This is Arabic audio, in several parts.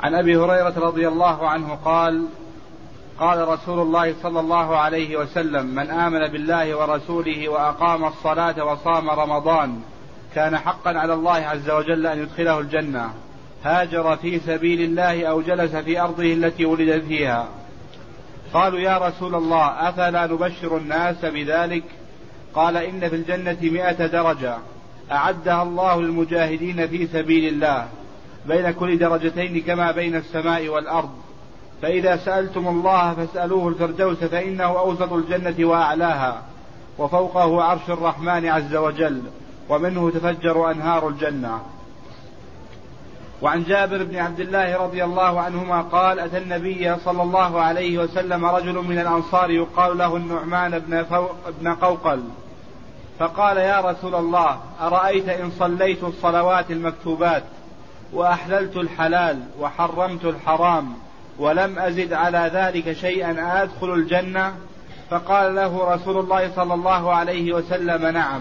عن أبي هريرة رضي الله عنه قال قال رسول الله صلى الله عليه وسلم: من آمن بالله ورسوله وأقام الصلاة وصام رمضان كان حقا على الله عز وجل أن يدخله الجنة، هاجر في سبيل الله أو جلس في أرضه التي ولد فيها. قالوا: يا رسول الله أفلا نبشر الناس بذلك؟ قال: إن في الجنة 100 درجة أعدها الله للمجاهدين في سبيل الله، بين كل درجتين كما بين السماء والأرض، فإذا سألتم الله فاسألوه الفردوس فإنه أوسط الجنة وأعلاها، وفوقه عرش الرحمن عز وجل، ومنه تفجر أنهار الجنة. وعن جابر بن عبد الله رضي الله عنهما قال: أتى النبي صلى الله عليه وسلم رجل من الأنصار يقال له النعمان بن قوقل، فقال: يا رسول الله أرأيت إن صليت الصلوات المكتوبات وأحللت الحلال وحرمت الحرام ولم أزد على ذلك شيئا أدخل الجنة؟ فقال له رسول الله صلى الله عليه وسلم: نعم.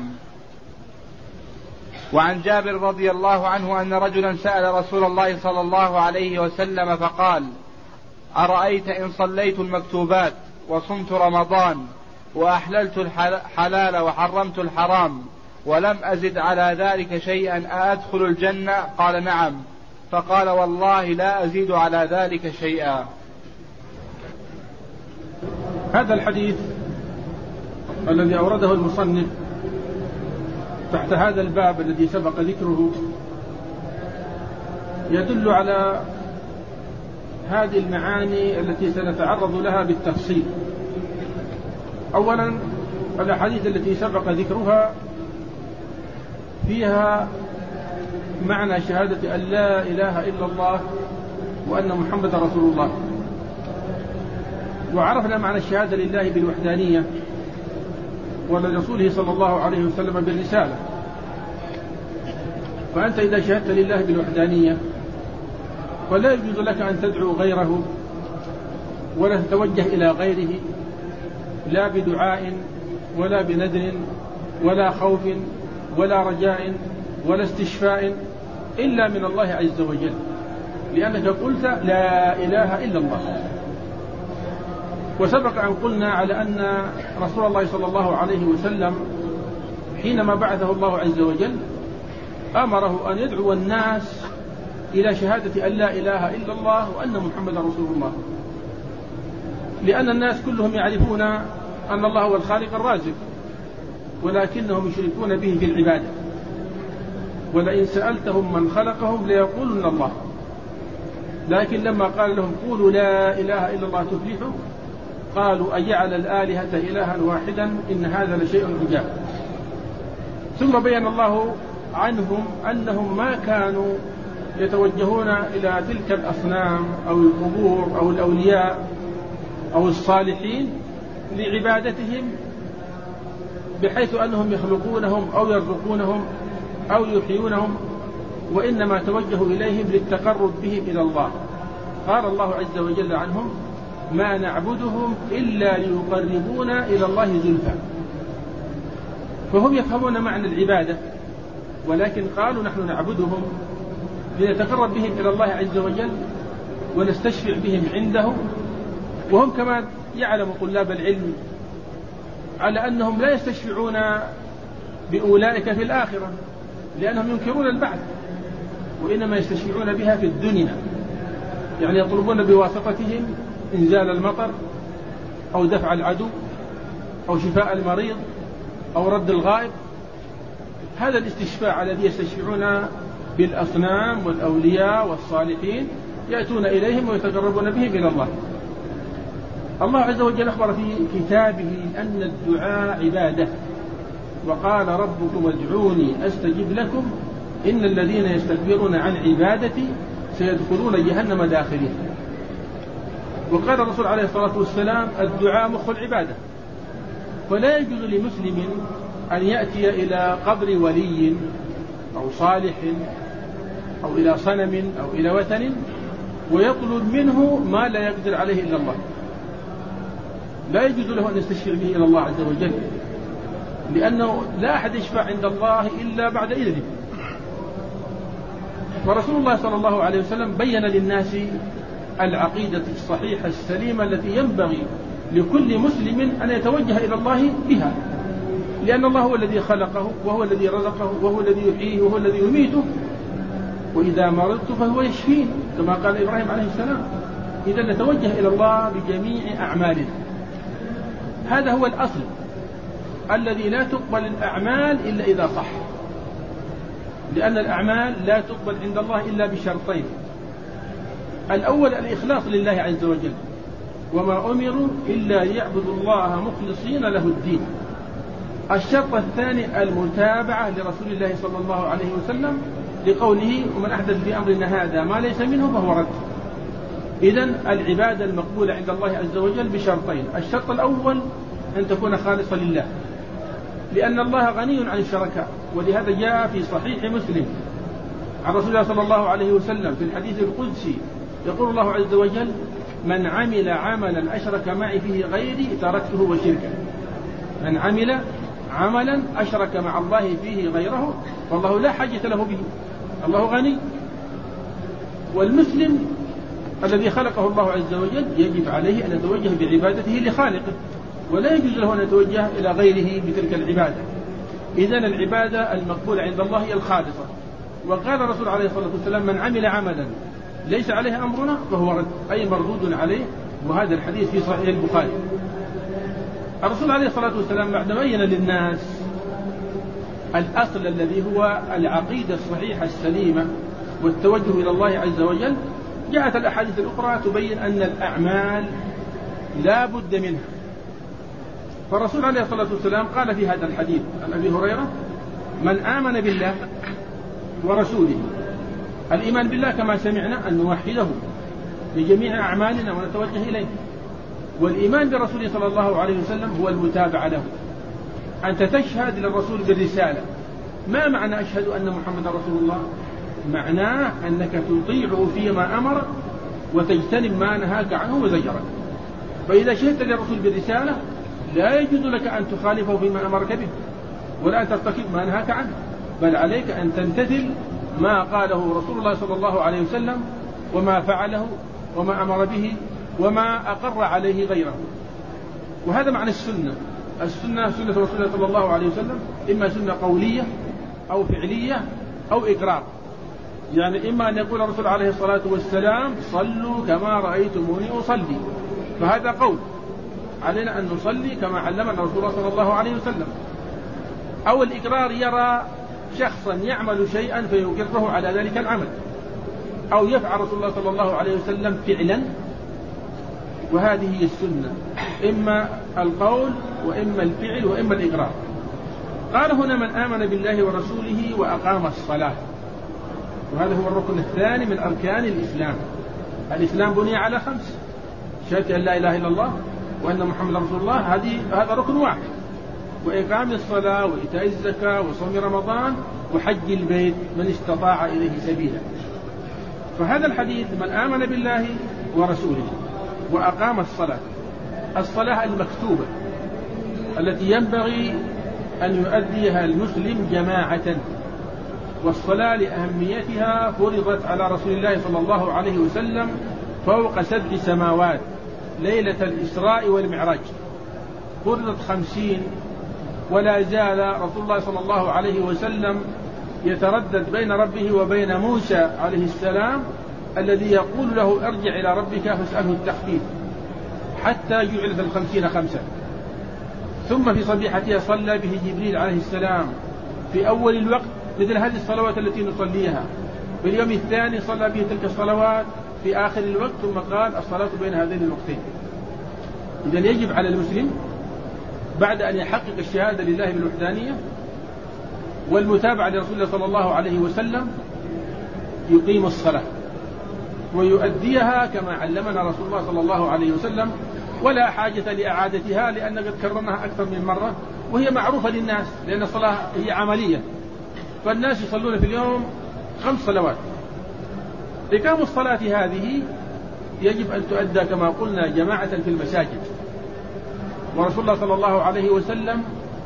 وعن جابر رضي الله عنه أن رجلا سأل رسول الله صلى الله عليه وسلم فقال: أرأيت إن صليت المكتوبات وصمت رمضان وأحللت الحلال وحرمت الحرام ولم أزد على ذلك شيئا أدخل الجنة؟ قال: نعم. فقال: والله لا أزيد على ذلك شيئا. هذا الحديث الذي أورده المصنف تحت هذا الباب الذي سبق ذكره يدل على هذه المعاني التي سنتعرض لها بالتفصيل. أولا، الأحاديث التي سبق ذكرها فيها معنى شهادة أن لا إله إلا الله وأن محمد رسول الله، وعرفنا معنى الشهادة لله بالوحدانية ولرسوله صلى الله عليه وسلم بالرسالة. فأنت إذا شهدت لله بالوحدانية فلا يجوز لك أن تدعو غيره ولا تتوجه إلى غيره، لا بدعاء ولا بنذر ولا خوف ولا رجاء ولا استشفاء إلا من الله عز وجل، لأنك قلت لا إله إلا الله. وسبق أن قلنا على أن رسول الله صلى الله عليه وسلم حينما بعثه الله عز وجل أمره أن يدعو الناس إلى شهادة أن لا إله إلا الله وأن محمد رسول الله، لأن الناس كلهم يعرفون أن الله هو الخالق الرازق، ولكنهم يشركون به في العبادة. ولئن سألتهم من خلقهم ليقولن الله، لكن لما قال لهم قولوا لا إله إلا الله تفلحوا قالوا أجعل الآلهة إلها واحدا إن هذا لشيء عجاب. ثم بين الله عنهم أنهم ما كانوا يتوجهون إلى تلك الأصنام أو القبور أو الأولياء أو الصالحين لعبادتهم بحيث أنهم يخلقونهم أو يرزقونهم أو يحيونهم، وإنما توجهوا إليهم للتقرب بهم إلى الله. قال الله عز وجل عنهم: ما نعبدهم إلا ليقربونا إلى الله زلفى. فهم يفهمون معنى العبادة، ولكن قالوا نحن نعبدهم لنتقرب بهم إلى الله عز وجل ونستشفع بهم عنده. وهم كما يعلم طلاب العلم على أنهم لا يستشفعون بأولئك في الآخرة لأنهم ينكرون البعث، وإنما يستشفعون بها في الدنيا، يعني يطلبون بواسطتهم إنزال المطر أو دفع العدو أو شفاء المريض أو رد الغائب. هذا الاستشفاع الذي يستشفعون بالأصنام والأولياء والصالحين يأتون إليهم ويتقربون بهم إلى الله. الله عز وجل أخبر في كتابه أن الدعاء عبادة، وقال ربكم ادعوني أستجب لكم إن الذين يستكبرون عن عبادتي سيدخلون جهنم داخلين. وقال الرسول عليه الصلاة والسلام الدعاء مخ العبادة، فلا يجوز لمسلم أن يأتي إلى قبر ولي أو صالح أو إلى صنم أو إلى وثن ويطلب منه ما لا يقدر عليه إلا الله. لا يجوز له أن يستشفع به إلى الله عز وجل، لأنه لا أحد يشفع عند الله إلا بعد إذنه. ورسول الله صلى الله عليه وسلم بين للناس العقيدة الصحيحة السليمة التي ينبغي لكل مسلم أن يتوجه إلى الله بها، لأن الله هو الذي خلقه وهو الذي رزقه وهو الذي يحييه وهو الذي يميته، وإذا مرضت فهو يشفين كما قال إبراهيم عليه السلام. إذا نتوجه إلى الله بجميع أعمالنا. هذا هو الأصل الذي لا تقبل الأعمال إلا إذا صح، لأن الأعمال لا تقبل عند الله إلا بشرطين: الأول الإخلاص لله عز وجل، وما أمروا إلا ليعبدوا الله مخلصين له الدين. الشرط الثاني المتابعة لرسول الله صلى الله عليه وسلم لقوله: ومن أحدث في أمرنا هذا ما ليس منه فهو رد. إذن العبادة المقبولة عند الله عز وجل بشرطين: الشرط الأول أن تكون خالصة لله، لأن الله غني عن الشركاء، ولهذا جاء في صحيح مسلم عن رسول الله صلى الله عليه وسلم في الحديث القدسي يقول الله عز وجل: من عمل عملا أشرك معي فيه غيري تركته وشركه. من عمل عملا أشرك مع الله فيه غيره والله لا حاجة له به، الله غني. والمسلم الذي خلقه الله عز وجل يجب عليه أن يتوجه بعبادته لخالقه، ولا يجوز له أن يتوجه إلى غيره بتلك العبادة. إذن العبادة المقبولة عند الله هي الخالصة. وقال الرسول عليه الصلاة والسلام: من عمل عملا ليس عليه أمرنا فهو رد، أي مردود عليه. وهذا الحديث في صحيح البخاري. الرسول عليه الصلاة والسلام بعد بين للناس الأصل الذي هو العقيدة الصحيحة السليمة والتوجه إلى الله عز وجل، جاءت الأحاديث الأخرى تبين أن الأعمال لا بد منها. فالرسول عليه الصلاة والسلام قال في هذا الحديث عن أبي هريرة: من آمن بالله ورسوله. الإيمان بالله كما سمعنا أن نوحده بجميع أعمالنا ونتوجه إليه. والإيمان برسوله صلى الله عليه وسلم هو المتابعة له، أنت تشهد للرسول بالرسالة. ما معنى أشهد أن محمد رسول الله؟ معناه أنك تطيعه فيما أمر وتجتنب ما نهاك عنه وزجرك. فإذا شهدت للرسول بالرسالة لا يجوز لك أن تخالفه فيما أمرك به ولا أن ترتكب ما نهاك عنه، بل عليك أن تمتثل ما قاله رسول الله صلى الله عليه وسلم وما فعله وما أمر به وما أقر عليه غيره. وهذا معنى السنة. السنة سنة رسول الله صلى الله عليه وسلم إما سنة قولية أو فعلية أو إقرار. يعني إما أن يقول الرسول عليه الصلاة والسلام: صلوا كما رأيتموني أصلي، فهذا قول علينا أن نصلي كما علمنا رسول الله صلى الله عليه وسلم. أو الإقرار، يرى شخصا يعمل شيئا فيقره على ذلك العمل، أو يفعل رسول الله صلى الله عليه وسلم فعلا، وهذه هي السنة: إما القول وإما الفعل وإما الإقرار. قال هنا: من آمن بالله ورسوله وأقام الصلاة. وهذا هو الركن الثاني من أركان الإسلام. الإسلام بني على 5: شهادة أن لا إله إلا الله وأن محمد رسول الله، هذا ركن واحد، وإقام الصلاة وإيتاء الزكاة وصوم رمضان وحج البيت من استطاع إليه سبيلا. فهذا الحديث: من آمن بالله ورسوله وأقام الصلاة، الصلاة المكتوبة التي ينبغي أن يؤديها المسلم جماعة. والصلاة لأهميتها فرضت على رسول الله صلى الله عليه وسلم فوق 7 سماوات ليلة الإسراء والمعراج، فرضت 50. ولا زال رسول الله صلى الله عليه وسلم يتردد بين ربه وبين موسى عليه السلام الذي يقول له: ارجع إلى ربك فاسأله التخفيف، حتى جعلت 50 5. ثم في صبيحتها صلى به جبريل عليه السلام في أول الوقت مثل هذه الصلوات التي نصليها. في اليوم الثاني صلى به تلك الصلوات في آخر الوقت، ثم قال: الصلاة بين هذين الوقتين. إذن يجب على المسلم بعد أن يحقق الشهادة لله بالوحدانية والمتابعة لرسول الله صلى الله عليه وسلم يقيم الصلاة ويؤديها كما علمنا رسول الله صلى الله عليه وسلم، ولا حاجة لإعادتها، لأن قد كررناها أكثر من مرة، وهي معروفة للناس، لأن الصلاة هي عملية، فالناس يصلون في اليوم 5 صلوات. إقام الصلاة هذه يجب أن تؤدى كما قلنا جماعة في المساجد. ورسول الله صلى الله عليه وسلم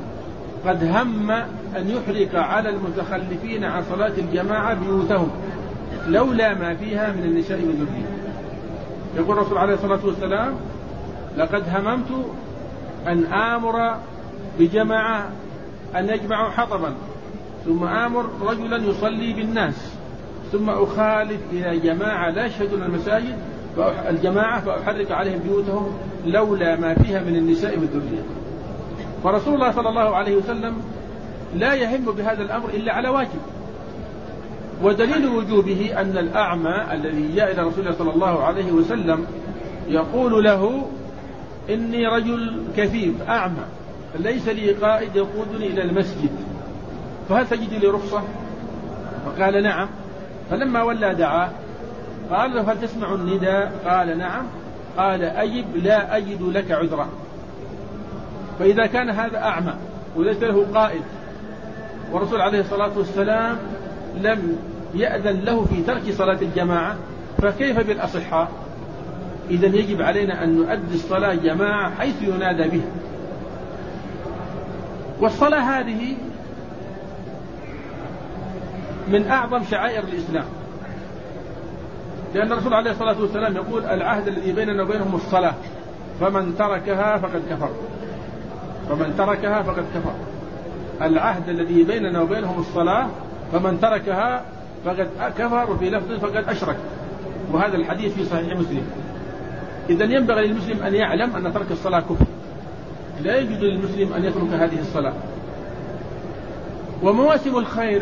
قد هم أن يحرق على المتخلفين عن صلاة الجماعة بيوتهم، لولا ما فيها من النساء والذرية. يقول الرسول عليه الصلاة والسلام: لقد هممت أن آمر بجماعة أن يجمعوا حطبا، ثم آمر رجلا يصلي بالناس، ثم أخالف إلى جماعة لا يشهدون المساجد الجماعة فأحرق عليهم بيوتهم لولا ما فيها من النساء والذرية. فرسول الله صلى الله عليه وسلم لا يهم بهذا الأمر إلا على واجب. ودليل وجوبه أن الأعمى الذي جاء إلى رسول الله صلى الله عليه وسلم يقول له: إني رجل كفيف أعمى ليس لي قائد يقودني إلى المسجد، فهل تجد لي رخصة؟ فقال: نعم. فلما ولى دعاه قال له: هل تسمع النداء؟ قال: نعم. قال: أجب، لا أجد لك عذرا. فإذا كان هذا أعمى وليس له قائد والرسول عليه الصلاة والسلام لم يأذن له في ترك صلاة الجماعة، فكيف بالأصحاء؟ إذن يجب علينا أن نؤدي الصلاة جماعة حيث ينادى بها. والصلاة هذه من أعظم شعائر الإسلام، لأن الرسول عليه الصلاة والسلام يقول: العهد الذي بيننا وبينهم الصلاة، فمن تركها فقد كفر. فمن تركها فقد كفر. العهد الذي بيننا وبينهم الصلاة، فمن تركها فقد كفر، وفي لفظ فقد أشرك. وهذا الحديث في صحيح مسلم. إذن ينبغي للمسلم أن يعلم أن ترك الصلاة كفر، لا يجوز للمسلم أن يترك هذه الصلاة. ومواسم الخير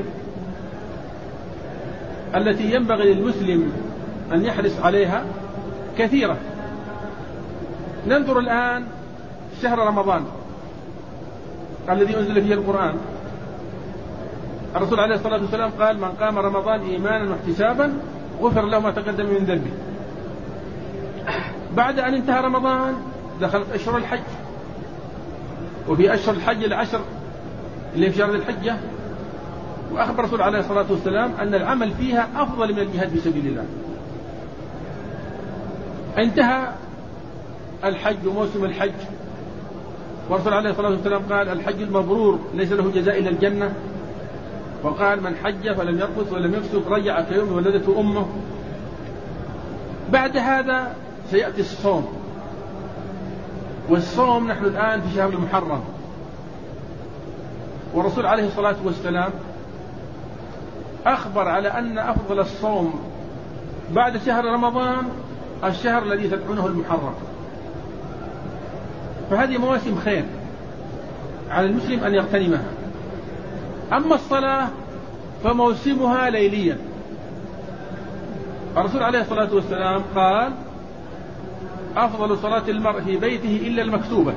التي ينبغي للمسلم أن يحرص عليها كثيرة. ننظر الآن شهر رمضان الذي أنزل فيه القرآن. الرسول عليه الصلاة والسلام قال: من قام رمضان إيمانا واحتسابا غفر له ما تقدم من ذنبه. بعد أن انتهى رمضان دخلت أشهر الحج، وفي أشهر الحج العشر اللي في شهر الحجة، وأخبر الرسول عليه الصلاة والسلام أن العمل فيها أفضل من الجهاد في سبيل الله. انتهى الحج وموسم الحج، والرسول عليه الصلاة والسلام قال: الحج المبرور ليس له جزاء إلا الجنة. وقال: من حج فلم يرفث ولم يفسق رجع كيوم ولدته أمه. بعد هذا سيأتي الصوم، والصوم نحن الآن في شهر المحرم، والرسول عليه الصلاة والسلام أخبر على أن أفضل الصوم بعد شهر رمضان الشهر الذي تدعونه المحرم. فهذه مواسم خير على المسلم أن يغتنمها. أما الصلاة فموسمها ليليا. الرسول عليه الصلاة والسلام قال: أفضل صلاة المرء في بيته إلا المكتوبة.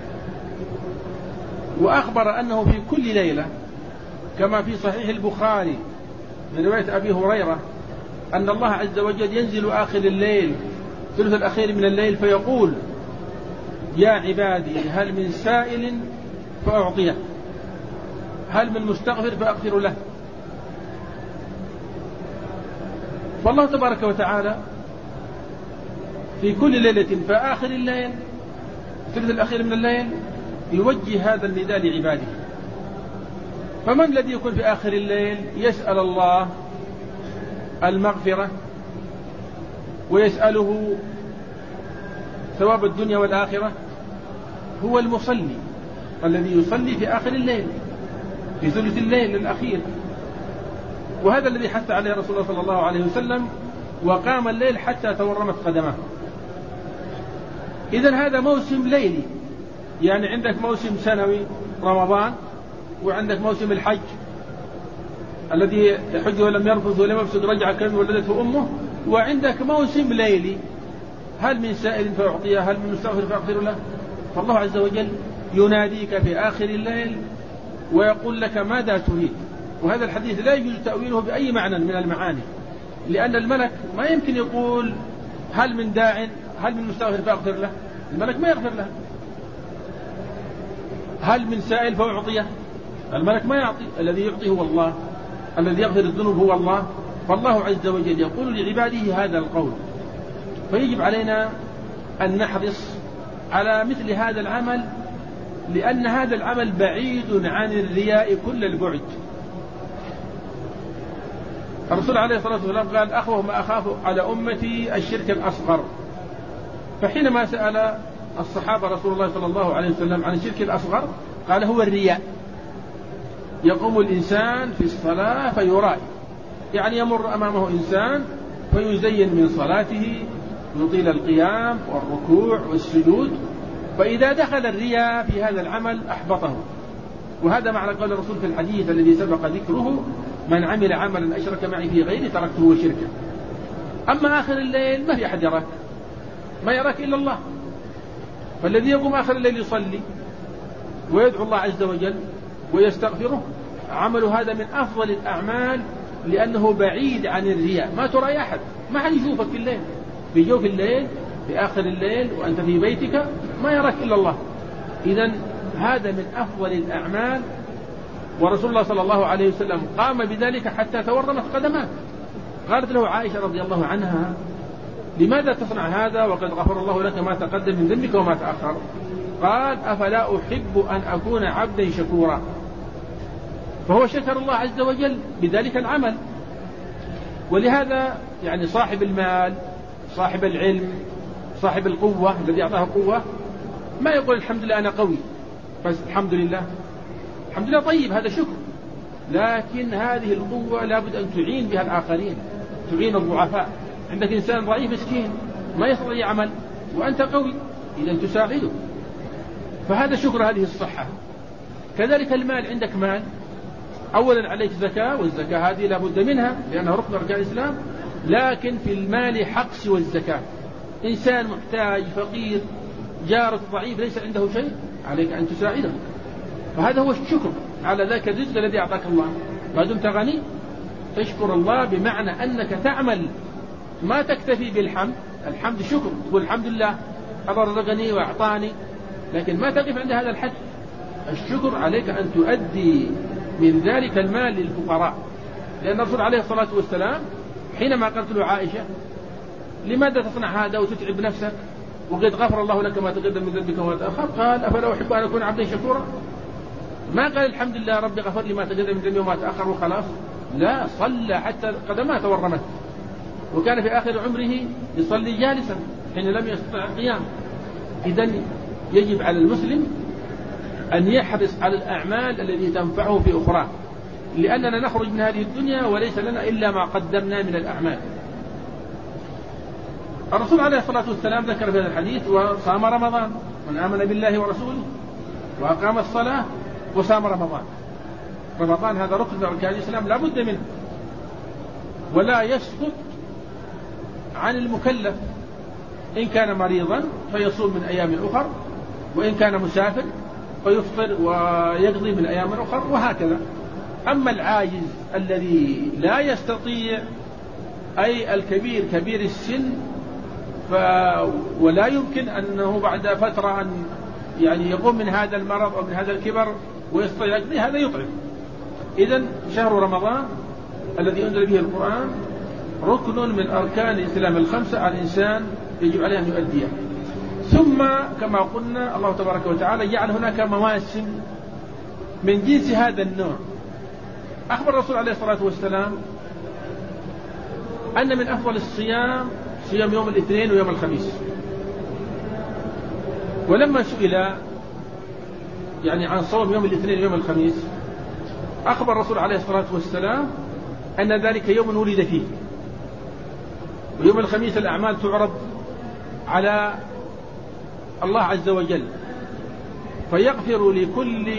وأخبر أنه في كل ليلة، كما في صحيح البخاري من رواية أبي هريرة، أن الله عز وجل ينزل آخر الليل ثلث الأخير من الليل فيقول: يا عبادي هل من سائل فأعطيه، هل من مستغفر فأغفر له. فالله تبارك وتعالى في كل ليلة فآخر الليل ثلث الأخير من الليل يوجه هذا النداء لعباده. فمن الذي يكون في آخر الليل يسأل الله المغفرة ويسأله ثواب الدنيا والآخرة؟ هو المصلي الذي يصلي في آخر الليل في ثلث الليل الأخير. وهذا الذي حث عليه رسول الله صلى الله عليه وسلم، وقام الليل حتى تورمت قدمه. إذن هذا موسم ليلي، يعني عندك موسم سنوي رمضان، وعندك موسم الحج الذي يحج ولم يرفث ولم يفسق رجع كيوم ولدته أمه، وعندك موسم ليلي: هل من سائل فأعطيه، هل من مستغفر فأغفر له. فالله عز وجل يناديك في آخر الليل ويقول لك ماذا تريد. وهذا الحديث لا يجوز تأويله بأي معنى من المعاني، لأن الملك ما يمكن يقول هل من داع، هل من مستغفر فأغفر له. الملك ما يغفر له. هل من سائل فأعطيه، الملك ما يعطي. الذي يعطي هو الله، الذي يغفر الذنوب هو الله. فالله عز وجل يقول لعباده هذا القول. فيجب علينا أن نحرص على مثل هذا العمل، لأن هذا العمل بعيد عن الرياء كل البعد. الرسول عليه الصلاة والسلام قال أخوف ما أخاف على أمتي الشرك الأصغر. فحينما سأل الصحابة رسول الله صلى الله عليه وسلم عن الشرك الأصغر قال هو الرياء. يقوم الإنسان في الصلاة فيرائي، يعني يمر أمامه إنسان فيزين من صلاته، يطيل القيام والركوع والسجود، فإذا دخل الرياء في هذا العمل أحبطه. وهذا معنى قول الرسول في الحديث الذي سبق ذكره: من عمل عملا أشرك معي في غيري تركته وشركه. أما آخر الليل ما في أحد يراك، ما يراك إلا الله. فالذي يقوم آخر الليل يصلي ويدعو الله عز وجل ويستغفره عمل هذا من أفضل الأعمال، لأنه بعيد عن الرياء. ما ترى أحد، ما حد يشوفك في الليل، في جوف الليل، في آخر الليل وأنت في بيتك ما يراك إلا الله. إذن هذا من أفضل الأعمال. ورسول الله صلى الله عليه وسلم قام بذلك حتى تورمت قدماه. قالت له عائشة رضي الله عنها: لماذا تصنع هذا وقد غفر الله لك ما تقدم من ذنبك وما تأخر؟ قال: أفلا أحب أن أكون عبدا شكورا. فهو شكر الله عز وجل بذلك العمل. ولهذا يعني صاحب المال، صاحب العلم، صاحب القوة الذي أعطاه قوة ما يقول الحمد لله أنا قوي بس الحمد لله. الحمد لله طيب، هذا شكر، لكن هذه القوة لابد أن تعين بها الآخرين، تعين الضعفاء. عندك إنسان ضعيف مسكين ما يستطيع يعمل وأنت قوي، إذا تساعده، فهذا شكر هذه الصحة. كذلك المال، عندك مال، أولا عليك زكاة، والزكاة هذه لابد منها لأنها ركن أركان الإسلام، لكن في المال حق سوى الزكاة. إنسان محتاج فقير جارك ضعيف ليس عنده شيء، عليك أن تساعده، فهذا هو الشكر على ذاك الرزق الذي أعطاك الله. ما دمت غني تشكر الله، بمعنى أنك تعمل، ما تكتفي بالحمد. الحمد شكر، تقول الحمد لله الله رزقني وأعطاني، لكن ما تقف عند هذا الحد. الشكر عليك أن تؤدي من ذلك المال للفقراء. لأن الرسول عليه الصلاة والسلام حينما قالت له عائشة: لماذا تصنع هذا وتتعب نفسك وقد غفر الله لك ما تقدم من ذنبك وما تأخر؟ قال: أفلا أحب أن أكون عبدا شكورا. ما قال الحمد لله ربي غفر لي ما تقدم من ذنبي وما تأخر وخلاص، لا، صلى حتى قدماه تورمت، وكان في آخر عمره يصلي جالسا حين لم يستطع القيام. إذن يجب على المسلم أن يحرص على الأعمال التي تنفعه في أخرى، لأننا نخرج من هذه الدنيا وليس لنا إلا ما قدمنا من الأعمال. الرسول عليه الصلاة والسلام ذكر في هذا الحديث: وصام رمضان من آمن بالله ورسوله وأقام الصلاة وصام رمضان. رمضان هذا ركن من أركان الإسلام لا بد منه، ولا يسقط عن المكلف. إن كان مريضا فيصوم من أيام أخر، وإن كان مسافر فيفطر ويقضي من أيام أخر، وهكذا. أما العاجز الذي لا يستطيع، أي الكبير كبير السن، ولا يمكن أنه بعد فترة أن يعني يقوم من هذا المرض أو من هذا الكبر ويستطيع يقضي، هذا يطعم. إذن شهر رمضان الذي أنزل به القرآن ركن من أركان الإسلام الخمسة، الإنسان يجب عليه أن يؤديها. ثم كما قلنا الله تبارك وتعالى جعل هناك مواسم من جنس هذا النوع. أخبر الرسول عليه الصلاة والسلام أن من أفضل الصيام صيام يوم الاثنين ويوم الخميس. ولما سئل يعني عن صوم يوم الاثنين ويوم الخميس، أخبر الرسول عليه الصلاة والسلام أن ذلك يوم ولد فيه، ويوم الخميس الأعمال تعرض على الله عز وجل، فيغفر لكل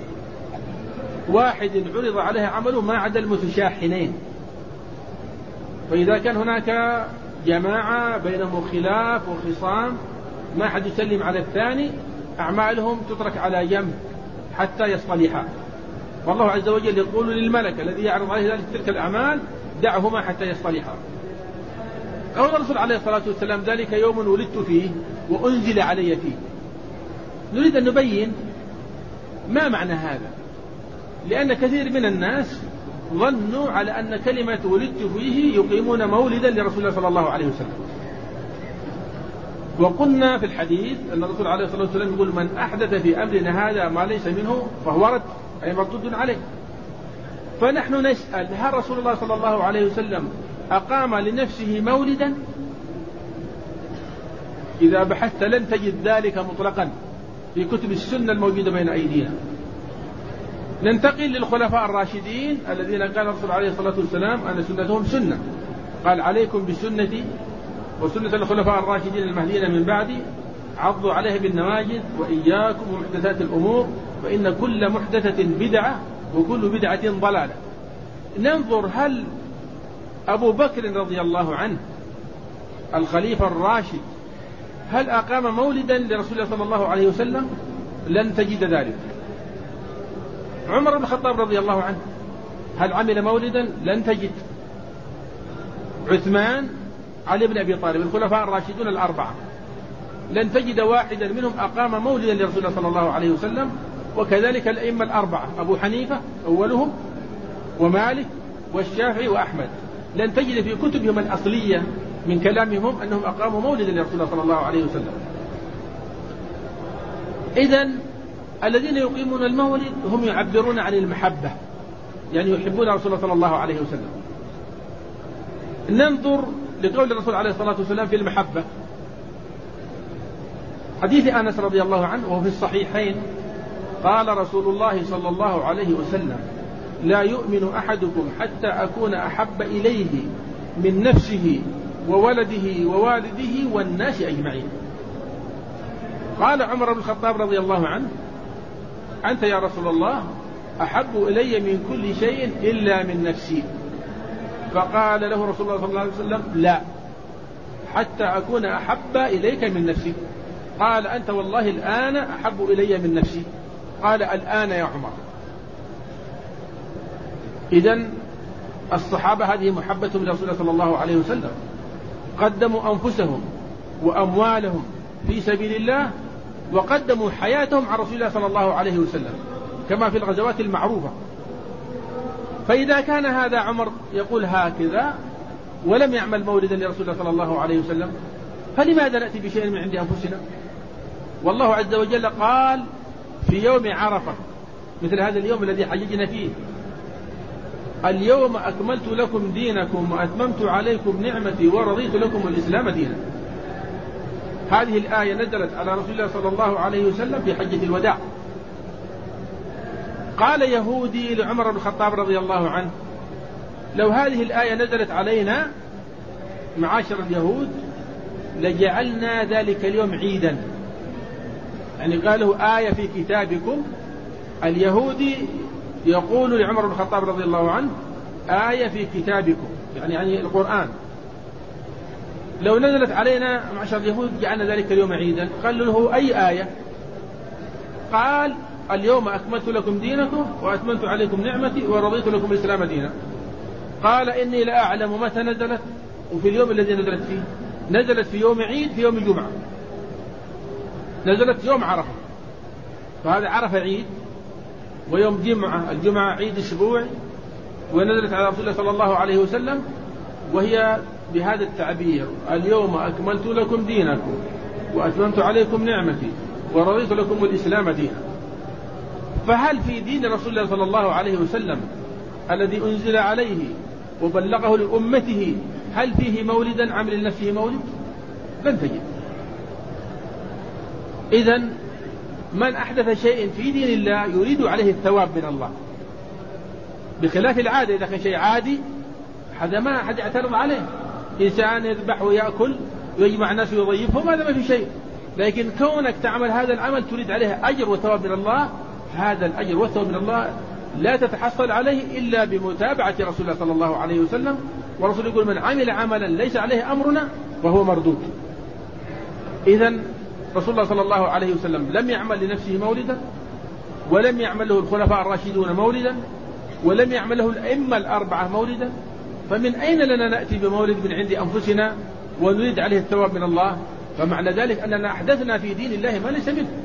واحد عرض عليه عمله ما عدا المتشاحنين. فإذا كان هناك جماعة بينهم خلاف وخصام ما حد يسلم على الثاني، أعمالهم تترك على جنب حتى يصطلحا. والله عز وجل يقول للملك الذي يعرض عليه ذلك تلك الأعمال: دعهما حتى يصطلحا. قال الرسول عليه الصلاة والسلام: ذلك يوم ولدت فيه وأنزل علي فيه. نريد أن نبين ما معنى هذا، لأن كثير من الناس ظنوا على أن كلمة ولدت فيه يقيمون مولدا لرسول الله صلى الله عليه وسلم. وقلنا في الحديث أن الرسول عليه الصلاة والسلام يقول: من أحدث في أمرنا هذا ما ليس منه فهو رد، أي مردود عليه. فنحن نسأل هل رسول الله صلى الله عليه وسلم أقام لنفسه مولدا؟ إذا بحثت لن تجد ذلك مطلقا في كتب السنة الموجودة بين أيدينا. ننتقل للخلفاء الراشدين الذين قال الرسول عليه الصلاة والسلام أن سنتهم سنة، قال عليكم بسنتي وسنة الخلفاء الراشدين المهديين من بعدي عضوا عليها بالنواجذ وإياكم ومحدثات الأمور فإن كل محدثة بدعة وكل بدعة ضلالة. ننظر هل أبو بكر رضي الله عنه الخليفة الراشد هل أقام مولدا لرسول الله صلى الله عليه وسلم؟ لن تجد ذلك. عمر بن الخطاب رضي الله عنه هل عمل مولدا؟ لن تجد. عثمان، علي بن أبي طالب، الخلفاء الراشدون الأربعة لن تجد واحدا منهم أقام مولدا لرسول الله صلى الله عليه وسلم. وكذلك الأئمة الأربعة أبو حنيفة أولهم ومالك والشافعي وأحمد لن تجد في كتبهم الأصلية من كلامهم أنهم أقاموا مولدا لرسول الله صلى الله عليه وسلم. إذن الذين يقيمون المولد هم يعبرون عن المحبة، يعني يحبون رسول الله صلى الله عليه وسلم. ننظر لقول الرسول عليه الصلاة والسلام في المحبة. حديث أنس رضي الله عنه وهو في الصحيحين قال رسول الله صلى الله عليه وسلم لا يؤمن أحدكم حتى أكون أحب إليه من نفسه وولده ووالده والناس أجمعين. قال عمر بن الخطاب رضي الله عنه أنت يا رسول الله أحب إلي من كل شيء إلا من نفسي. فقال له رسول الله صلى الله عليه وسلم لا حتى أكون أحب إليك من نفسي. قال أنت والله الآن أحب إلي من نفسي. قال الآن يا عمر. إذن الصحابة هذه محبتهم لرسول الله صلى الله عليه وسلم، قدموا أنفسهم وأموالهم في سبيل الله وقدموا حياتهم عن رسول الله صلى الله عليه وسلم كما في الغزوات المعروفة. فإذا كان هذا عمر يقول هكذا ولم يعمل مولدا لرسول الله صلى الله عليه وسلم فلماذا نأتي بشيء من عند أنفسنا؟ والله عز وجل قال في يوم عرفة مثل هذا اليوم الذي حججنا فيه اليوم أكملت لكم دينكم وأتممت عليكم نعمتي ورضيت لكم الإسلام دينا. هذه الآية نزلت على رسول الله صلى الله عليه وسلم في حجة الوداع. قال يهودي لعمر بن الخطاب رضي الله عنه لو هذه الآية نزلت علينا معاشر اليهود لجعلنا ذلك اليوم عيدا. يعني قالوا آية في كتابكم. اليهودي يقول لعمر بن الخطاب رضي الله عنه آية في كتابكم يعني القرآن لو نزلت علينا معشر اليهود جعلنا ذلك اليوم عيدا. قال له أي آية؟ قال اليوم أكملت لكم دينكم وأتممت عليكم نعمتي ورضيت لكم الإسلام دينا. قال إني لا أعلم متى نزلت وفي اليوم الذي نزلت فيه. نزلت في يوم عيد في يوم الجمعة، نزلت يوم عرفة، فهذا عرفة عيد ويوم جمعة الجمعة عيد أسبوعي، ونزلت على رسول الله صلى الله عليه وسلم وهي بهذا التعبير اليوم أكملت لكم دينكم وأتممت عليكم نعمتي ورضيت لكم الإسلام دينا. فهل في دين رسول الله صلى الله عليه وسلم الذي أنزل عليه وبلغه لأمته هل فيه مولدا عمل لنفسه مولد؟ لن تجد. إذن من أحدث شيء في دين الله يريد عليه الثواب من الله بخلاف العادة. إذا كان شيء عادي هذا ما أحد يعترض عليه، إنسان يذبح ويأكل ويجمع الناس ويضيفهم هذا ما في شيء. لكن كونك تعمل هذا العمل تريد عليه أجر وثواب من الله، هذا الأجر والثواب من الله لا تتحصل عليه إلا بمتابعة رسول الله صلى الله عليه وسلم. ورسول يقول من عمل عملا ليس عليه أمرنا وهو مردود. إذن رسول الله صلى الله عليه وسلم لم يعمل لنفسه مولدا ولم يعمل له الخلفاء الراشدون مولدا ولم يعمل له الأئمة الأربعة مولدا. فمن أين لنا نأتي بمولد من عند أنفسنا ونريد عليه الثواب من الله؟ فمعنى ذلك أننا أحدثنا في دين الله ما ليس منه.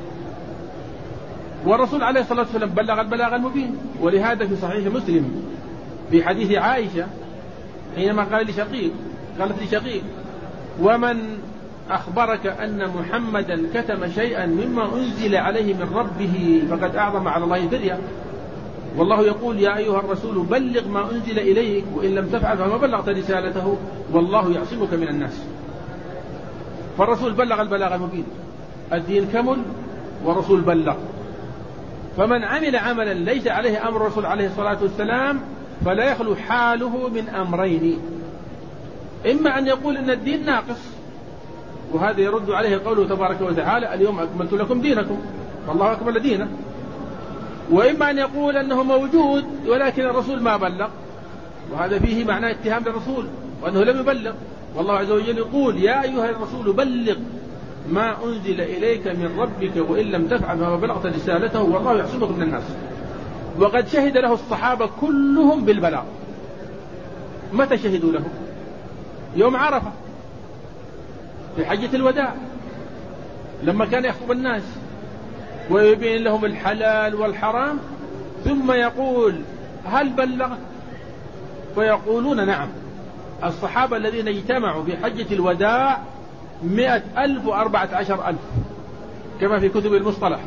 والرسول عليه الصلاة والسلام بلغ البلاغ المبين. ولهذا في صحيح مسلم في حديث عائشة حينما قالت لشقيق ومن أخبرك أن محمدا كتم شيئا مما أنزل عليه من ربه فقد أعظم على الله فريا. والله يقول يا أيها الرسول بلغ ما أنزل إليك وإن لم تفعل فما بلغت رسالته والله يعصمك من الناس. فالرسول بلغ البلاغ المبين، الدين كمل والرسول بلغ. فمن عمل عملا ليس عليه أمر الرسول عليه الصلاة والسلام فلا يخلو حاله من أمرين: إما أن يقول إن الدين ناقص، وهذا يرد عليه قوله تبارك وتعالى اليوم أكملت لكم دينكم والله أكمل دينه، وإما أن يقول أنه موجود ولكن الرسول ما بلغ، وهذا فيه معنى اتهام للرسول وأنه لم يبلغ. والله عز وجل يقول يا أيها الرسول بلغ ما أنزل إليك من ربك وإن لم تفعل فما بلغت رسالته والله يعصمك من الناس. وقد شهد له الصحابة كلهم بالبلاغ. متى شهدوا له؟ يوم عرفة في حجة الوداع، لما كان يخطب الناس ويبين لهم الحلال والحرام، ثم يقول هل بلغت؟ فيقولون نعم. الصحابة الذين اجتمعوا في حجة الوداع 100,000 و14,000 كما في كتب المصطلح،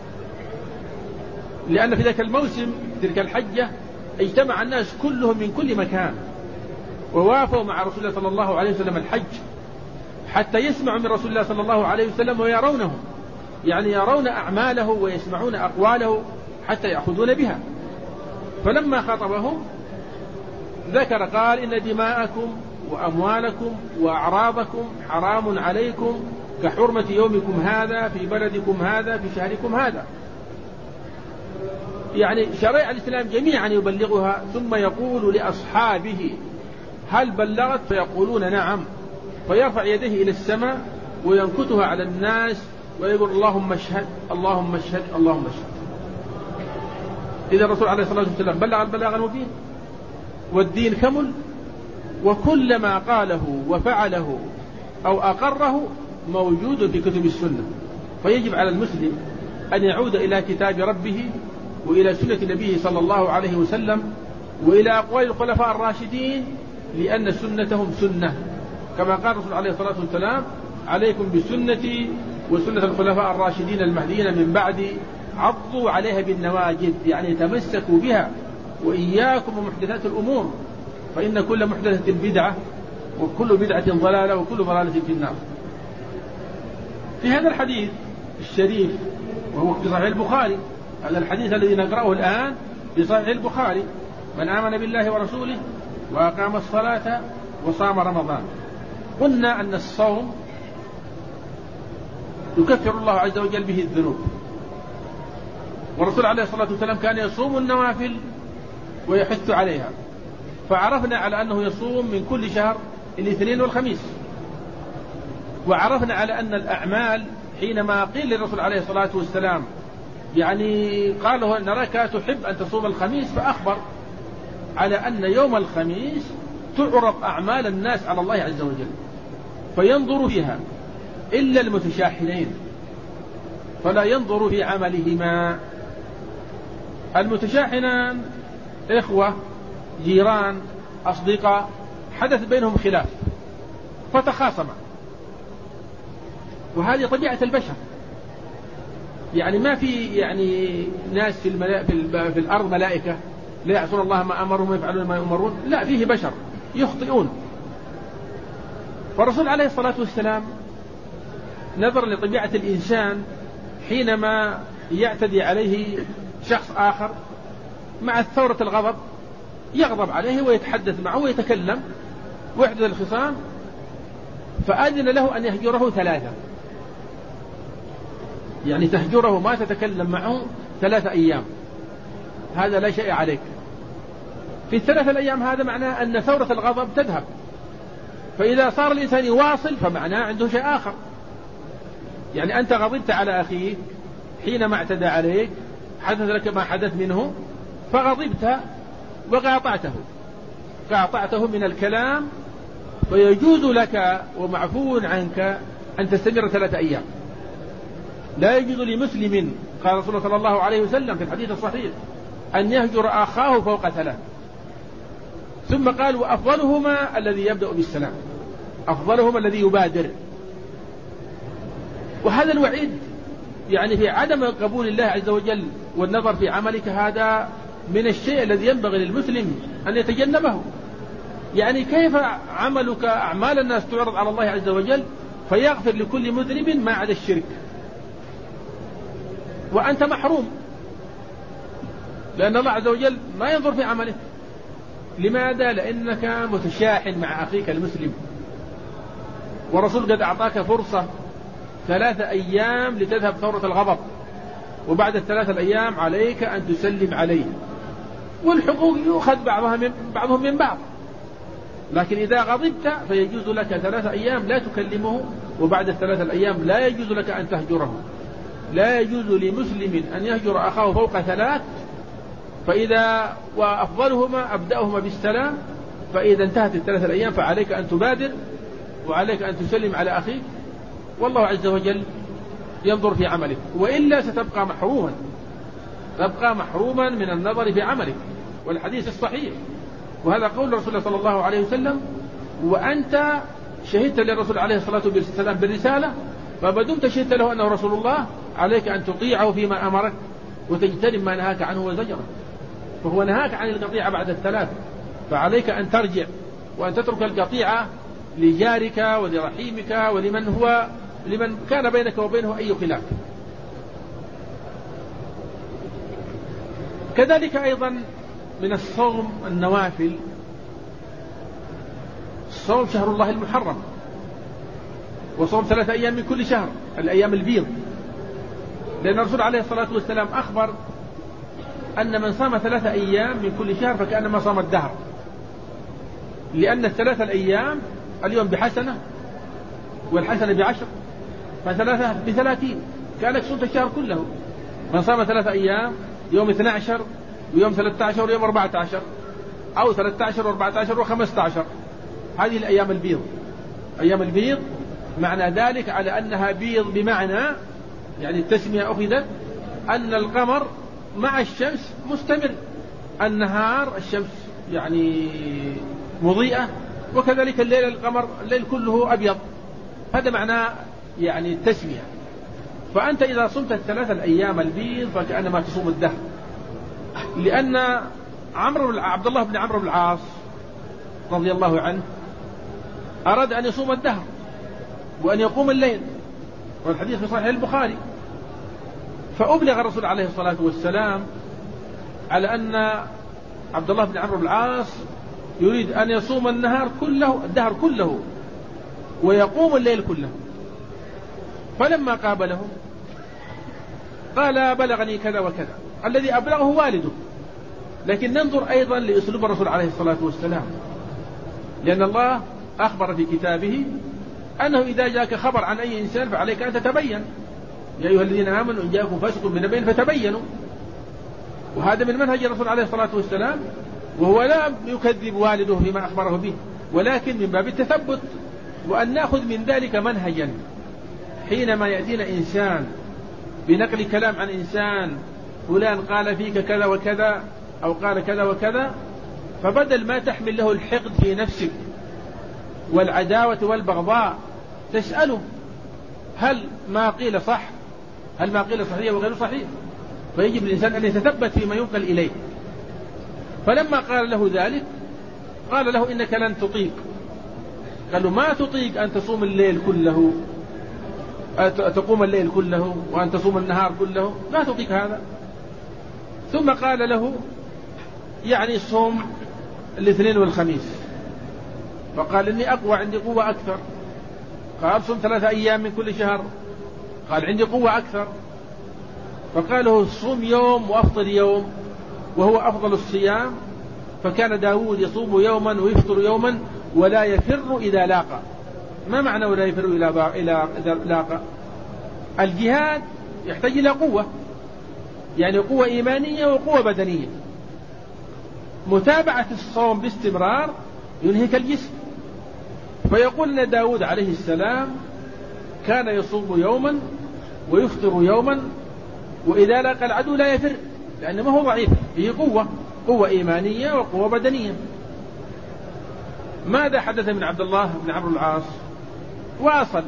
لأن في ذاك الموسم تلك الحجة اجتمع الناس كلهم من كل مكان ووافوا مع رسول الله صلى الله عليه وسلم الحج حتى يسمعوا من رسول الله صلى الله عليه وسلم ويرونه، يعني يرون أعماله ويسمعون أقواله حتى يأخذون بها. فلما خطبهم ذكر قال إن دماءكم وأموالكم وأعراضكم حرام عليكم كحرمة يومكم هذا في بلدكم هذا في شهركم هذا. يعني شرائع الإسلام جميعا يبلغها، ثم يقول لأصحابه هل بلغت؟ فيقولون نعم، فيرفع يديه إلى السماء وينكتها على الناس ويقول اللهم اشهد اللهم اشهد اللهم اشهد. إذا الرسول عليه الصلاة والسلام بلغ البلاغ المبين والدين كمل، وكل ما قاله وفعله أو أقره موجود في كتب السنة. فيجب على المسلم أن يعود إلى كتاب ربه وإلى سنة نبيه صلى الله عليه وسلم وإلى أقوال الخلفاء الراشدين، لأن سنتهم سنة، كما قال الرسول عليه الصلاة والسلام عليكم بسنتي وسنة الخلفاء الراشدين المهديين من بعدي عضوا عليها بالنواجذ، يعني تمسكوا بها، وإياكم ومحدثات الأمور فإن كل محدثة بدعة وكل بدعة ضلالة وكل ضلالة في النار. في هذا الحديث الشريف وهو في صحيح البخاري، هذا الحديث الذي نقرأه الآن في صحيح البخاري: من آمن بالله ورسوله وأقام الصلاة وصام رمضان. قلنا أن الصوم يكفر الله عز وجل به الذنوب، والرسول عليه الصلاة والسلام كان يصوم النوافل ويحث عليها، فعرفنا على أنه يصوم من كل شهر الاثنين والخميس. وعرفنا على أن الأعمال حينما قيل للرسول عليه الصلاة والسلام يعني قال له نراك تحب أن تصوم الخميس، فأخبر على أن يوم الخميس تعرض أعمال الناس على الله عز وجل فينظر فيها إلا المتشاحنين فلا ينظر في عملهما. المتشاحنان إخوة جيران أصدقاء حدث بينهم خلاف فتخاصما، وهذه طبيعة البشر. يعني ما في يعني ناس في الأرض ملائكة لا يعصون الله ما أمرهم ويفعلون ما يؤمرون، لا، فيه بشر يخطئون. فالرسول عليه الصلاة والسلام نظر لطبيعة الإنسان حينما يعتدي عليه شخص آخر مع ثورة الغضب يغضب عليه ويتحدث معه ويتكلم ويحدث الخصام، فأذن له أن يهجره 3، يعني تهجره ما تتكلم معه 3 أيام، هذا لا شيء عليك. في ال3 الأيام هذا معناه أن ثورة الغضب تذهب، فإذا صار الإنسان يواصل فمعناه عنده شيء آخر. يعني أنت غضبت على أخيك حينما اعتدى عليك، حدث لك ما حدث منه فغضبت وقاطعته من الكلام، فيجوز لك ومعفو عنك أن تستمر 3 أيام. لا يجوز لمسلم، قال رسول الله صلى الله عليه وسلم في الحديث الصحيح، أن يهجر أخاه فوق 3. ثم قال وأفضلهما الذي يبدأ بالسلام، أفضلهما الذي يبادر. وهذا الوعيد يعني في عدم قبول الله عز وجل والنظر في عملك، هذا من الشيء الذي ينبغي للمسلم أن يتجنبه. يعني كيف عملك أعمال الناس تعرض على الله عز وجل فيغفر لكل مذنب ما عدا الشرك، وأنت محروم، لأن الله عز وجل ما ينظر في عمله. لماذا؟ لأنك متشاحن مع أخيك المسلم، ورسول قد أعطاك فرصة 3 أيام لتذهب ثورة الغضب، وبعد ال3 الأيام عليك أن تسلم عليه، والحقوق يؤخذ بعضهم من بعض. لكن إذا غضبت فيجوز لك 3 أيام لا تكلمه، وبعد ال3 الأيام لا يجوز لك أن تهجره. لا يجوز لمسلم أن يهجر أخاه فوق 3، فإذا وأفضلهما أبدأهما بالسلام، فإذا انتهت ال3 الأيام فعليك أن تبادر، وعليك أن تسلم على أخيك، والله عز وجل ينظر في عملك، وإلا ستبقى محروما، تبقى محروما من النظر في عملك. والحديث الصحيح، وهذا قول رسول الله صلى الله عليه وسلم: وأنت شهدت للرسول عليه الصلاة والسلام بالرسالة، فما دمت شهدت له أنه رسول الله عليك أن تطيعه فيما أمرك وتجتنب ما نهاك عنه وزجرك. فهو نهاك عن القطيعة بعد ال3، فعليك أن ترجع وأن تترك القطيعة لجارك ولرحيمك لمن كان بينك وبينه أي خلاف. كذلك أيضا من الصوم النوافل، صوم شهر الله المحرم، وصوم 3 أيام من كل شهر، الأيام البيض، لأن الرسول عليه الصلاة والسلام أخبر أن من صام 3 أيام من كل شهر فكأنما صام الدهر، لأن ال3 الأيام اليوم بحسنة والحسنة ب10، ف3 ب30، كأنك صمت الشهر كله. من صام 3 أيام يوم 12 ويوم 13 ويوم 14 أو 13 و14 و15، هذه الأيام البيض. أيام البيض معنى ذلك على أنها بيض بمعنى، يعني التسمية أخذت أن القمر مع الشمس مستمر، النهار الشمس يعني مضيئة، وكذلك الليل القمر الليل كله أبيض. هذا معنى يعني التسمية. فأنت إذا صمت ال3 الأيام البيض فكأنما تصوم الدهر، لأن عبد الله بن عمرو بن العاص رضي الله عنه أراد أن يصوم الدهر وأن يقوم الليل، والحديث في صحيح البخاري. فأبلغ الرسول عليه الصلاة والسلام على أن عبد الله بن عمرو بن العاص يريد أن يصوم الدهر كله ويقوم الليل كله. فلما قابله قال: بلغني كذا وكذا. الذي أبلغه والده، لكن ننظر أيضا لأسلوب الرسول عليه الصلاة والسلام، لأن الله أخبر في كتابه أنه إذا جاءك خبر عن أي إنسان فعليك أن تتبين، يا أيها الذين آمنوا إن جاءكم فاسق بنبأ فتبينوا. وهذا من منهج الرسول عليه الصلاة والسلام، وهو لا يكذب والده فيما أخبره به، ولكن من باب التثبت، وأن نأخذ من ذلك منهجا. حينما يأتينا إنسان بنقل كلام عن إنسان، فلان قال فيك كذا وكذا أو قال كذا وكذا، فبدل ما تحمل له الحقد في نفسك والعداوة والبغضاء تسأله: هل ما قيل صح؟ هل ما قيل صحيح وغير صحيح؟ فيجب الإنسان أن يتثبت فيما ينقل إليه. فلما قال له ذلك قال له: إنك لن تطيق. قال له: ما تطيق أن تصوم الليل كله، تقوم الليل كله وأن تصوم النهار كله، لا تطيق هذا. ثم قال له: يعني صوم الاثنين والخميس. فقال: إني أقوى، عندي قوة أكثر. قال: صوم 3 أيام من كل شهر. قال: عندي قوة أكثر. فقال له: صوم يوم وأفطر يوم، وهو أفضل الصيام. فكان داود يصوم يوما ويفطر يوما ولا يفر إذا لاقى. ما معنى ولا يفر إذا لاقى؟ الجهاد يحتاج إلى قوة، يعني قوة إيمانية وقوة بدنية. متابعة الصوم باستمرار ينهك الجسم. فيقول أن داود عليه السلام كان يصوم يوما ويفطر يوما، وإذا لاقى العدو لا يفر، لأنه ما هو ضعيف، فيه قوة إيمانية وقوة بدنية. ماذا حدث من عبد الله بن عمرو بن العاص؟ واصل،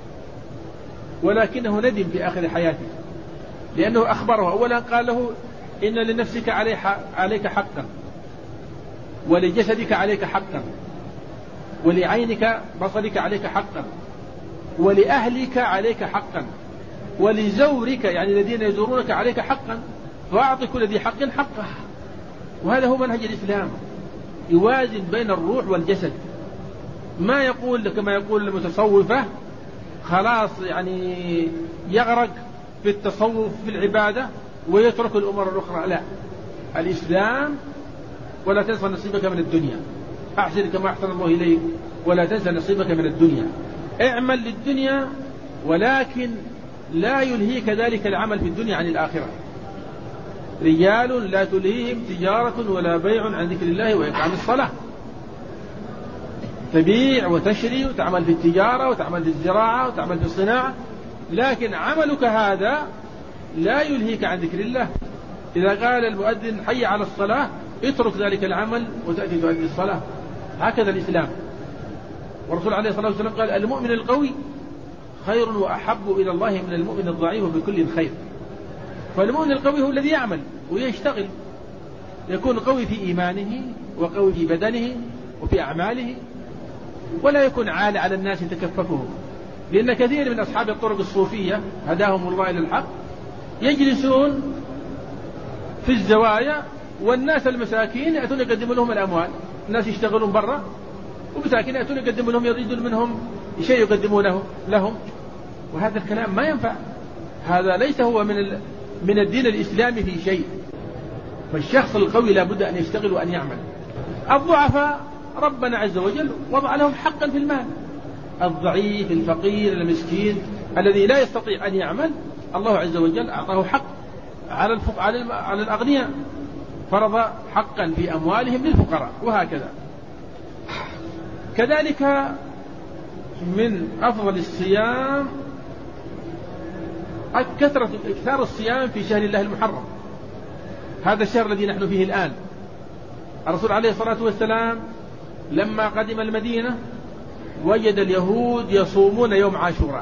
ولكنه ندم في آخر حياته، لأنه أخبره. أولا قال له: إن لنفسك عليك حقا، ولجسدك عليك حقا، ولعينك بصرك عليك حقا، ولأهلك عليك حقا، ولزورك يعني الذين يزورونك عليك حقا، فأعط كل ذي حق حقه. وهذا هو منهج الإسلام، يوازن بين الروح والجسد. ما يقول كما يقول المتصوفة خلاص يعني يغرق في التصوف في العبادة ويترك الأمور الأخرى. لا، الإسلام ولا تنسى نصيبك من الدنيا، أحسن كما أحسن الله إليك ولا تنسى نصيبك من الدنيا. اعمل للدنيا ولكن لا يلهيك ذلك العمل في الدنيا عن الآخرة. رجال لا تلهيهم تجارة ولا بيع عن ذكر الله وإقام الصلاة. تبيع وتشري وتعمل في التجارة وتعمل في الزراعة وتعمل في الصناعة، لكن عملك هذا لا يلهيك عن ذكر الله. إذا قال المؤذن حي على الصلاة اترك ذلك العمل وتأتي تؤدي الصلاة. هكذا الإسلام. والرسول عليه الصلاة والسلام قال المؤمن القوي خير وأحب إلى الله من المؤمن الضعيف بكل خير. فالمؤمن القوي هو الذي يعمل ويشتغل، يكون قوي في إيمانه وقوي في بدنه وفي أعماله، ولا يكون عالة على الناس تكففه. لأن كثير من أصحاب الطرق الصوفية هداهم الله إلى الحق يجلسون في الزوايا والناس المساكين يأتون يقدموا لهم الأموال. الناس يشتغلون برا ومساكين يأتون يقدموا لهم، يريدون منهم شيء يقدمونه لهم. وهذا الكلام ما ينفع، هذا ليس هو من الدين الإسلامي في شيء. فالشخص القوي لا بد أن يشتغل وأن يعمل. الضعفاء ربنا عز وجل وضع لهم حقا في المال. الضعيف الفقير المسكين الذي لا يستطيع أن يعمل الله عز وجل أعطاه حق على الأغنياء، فرض حقا في أموالهم للفقراء. وهكذا كذلك من أفضل الصيام إكثار الصيام في شهر الله المحرم، هذا الشهر الذي نحن فيه الآن. الرسول عليه الصلاة والسلام لما قدم المدينة وجد اليهود يصومون يوم عاشوراء،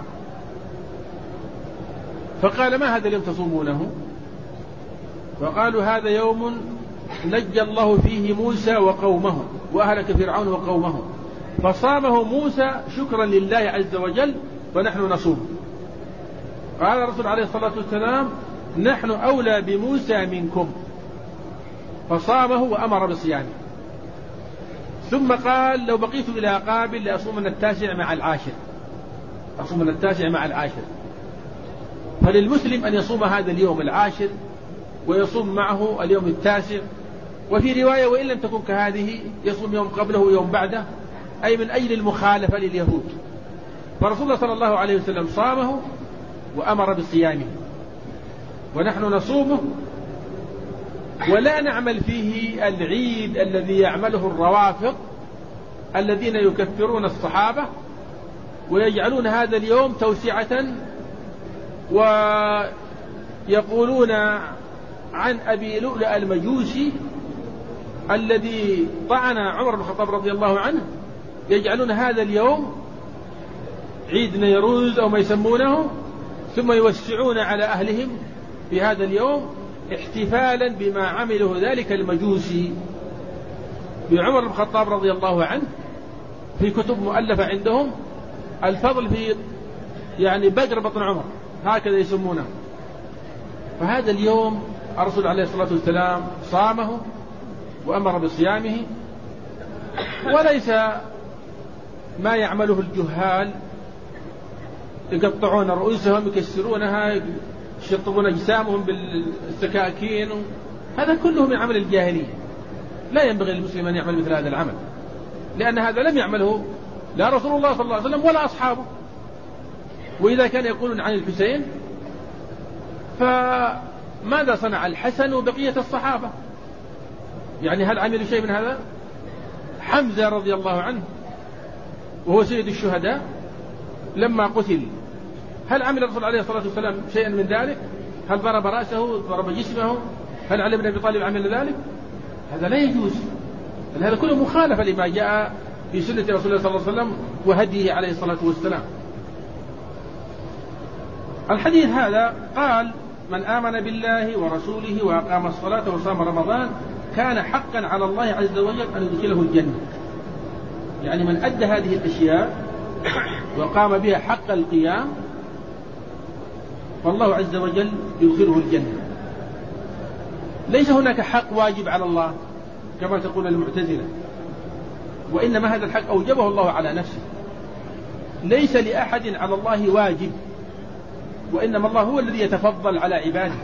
فقال ما هذا اليوم تصومونه؟ فقالوا هذا يوم نجى الله فيه موسى وقومه وأهلك فرعون وقومه، فصامه موسى شكرا لله عز وجل ونحن نصوم. قال الرسول عليه الصلاة والسلام نحن أولى بموسى منكم، فصامه وأمر بصيامه. ثم قال لو بقيت إلى قابل لأصومن التاسع مع العاشر، أصومن التاسع مع العاشر. فللمسلم أن يصوم هذا اليوم العاشر ويصوم معه اليوم التاسع، وفي رواية وإن لم تكن كهذه يصوم يوم قبله ويوم بعده، أي من أجل المخالفة لليهود. فرسول الله صلى الله عليه وسلم صامه وأمر بصيامه ونحن نصومه، ولا نعمل فيه العيد الذي يعمله الروافض الذين يكفرون الصحابة ويجعلون هذا اليوم توسعة، ويقولون عن أبي لؤلؤ المجوسي الذي طعن عمر بن الخطاب رضي الله عنه، يجعلون هذا اليوم عيد نيروز أو ما يسمونه، ثم يوسعون على أهلهم في هذا اليوم احتفالا بما عمله ذلك المجوسي بعمر بن الخطاب رضي الله عنه. في كتب مؤلفة عندهم الفضل في يعني بقر بطن عمر، هكذا يسمونه. فهذا اليوم الرسول عليه الصلاة والسلام صامه وأمر بصيامه، وليس ما يعمله الجهال يقطعون رؤوسهم يكسرونها يشطبون أجسامهم بالسكاكين، هذا كله من عمل الجاهلية. لا ينبغي للمسلم أن يعمل مثل هذا العمل، لأن هذا لم يعمله لا رسول الله صلى الله عليه وسلم ولا أصحابه. وإذا كان يقولون عن الحسين فماذا صنع الحسن وبقية الصحابة؟ يعني هل عملوا شيء من هذا؟ حمزة رضي الله عنه وهو سيد الشهداء لما قتل هل عمل الرسول عليه الصلاة والسلام شيئا من ذلك؟ هل ضرب رأسه ضرب جسمه؟ هل علي بن أبي طالب عمل ذلك؟ هذا لا يجوز. هذا كله مخالفة لما جاء في سنة رسول الله صلى الله عليه وسلم وهديه عليه الصلاة والسلام. الحديث هذا قال من آمن بالله ورسوله وأقام الصلاة وصام رمضان كان حقا على الله عز وجل أن يدخله الجنة. يعني من أدى هذه الأشياء وقام بها حق القيام فالله عز وجل يدخله الجنة. ليس هناك حق واجب على الله كما تقول المعتزلة، وإنما هذا الحق أوجبه الله على نفسه. ليس لأحد على الله واجب، وإنما الله هو الذي يتفضل على عباده.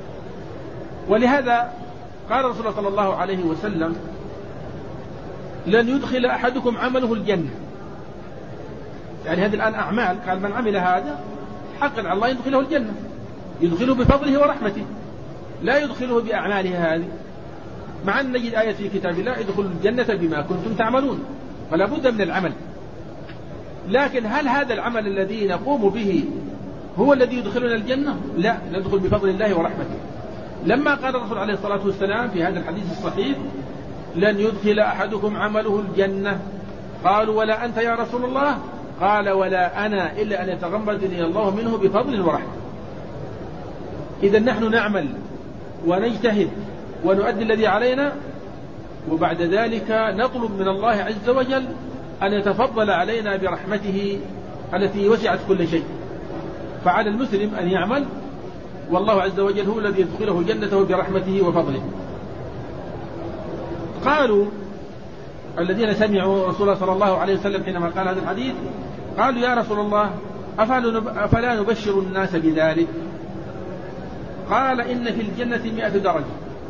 ولهذا قال رسول الله صلى الله عليه وسلم: لن يدخل أحدكم عمله الجنة. يعني هذه الآن أعمال، قال من عمل هذا حقا على الله يدخله الجنة، يدخله بفضله ورحمته، لا يدخله بأعماله هذه. مع أن نجد آية في كتاب الله: ادخلوا الجنة بما كنتم تعملون، فلا بد من العمل. لكن هل هذا العمل الذي نقوم به هو الذي يدخلنا الجنة؟ لا، ندخل بفضل الله ورحمته. لما قال الرسول عليه الصلاة والسلام في هذا الحديث الصحيح: لن يدخل أحدكم عمله الجنة، قالوا: ولا أنت يا رسول الله؟ قال: ولا أنا إلا أن يتغمدني الله منه بفضل ورحمة. إذا نحن نعمل ونجتهد ونؤدي الذي علينا، وبعد ذلك نطلب من الله عز وجل أن يتفضل علينا برحمته التي وسعت كل شيء. فعلى المسلم أن يعمل، والله عز وجل هو الذي يدخله جنته برحمته وفضله. قالوا الذين سمعوا رسول الله صلى الله عليه وسلم حينما قال هذا الحديث، قالوا: يا رسول الله أفلا نبشر الناس بذلك؟ قال: إن في الجنة 100 درجة.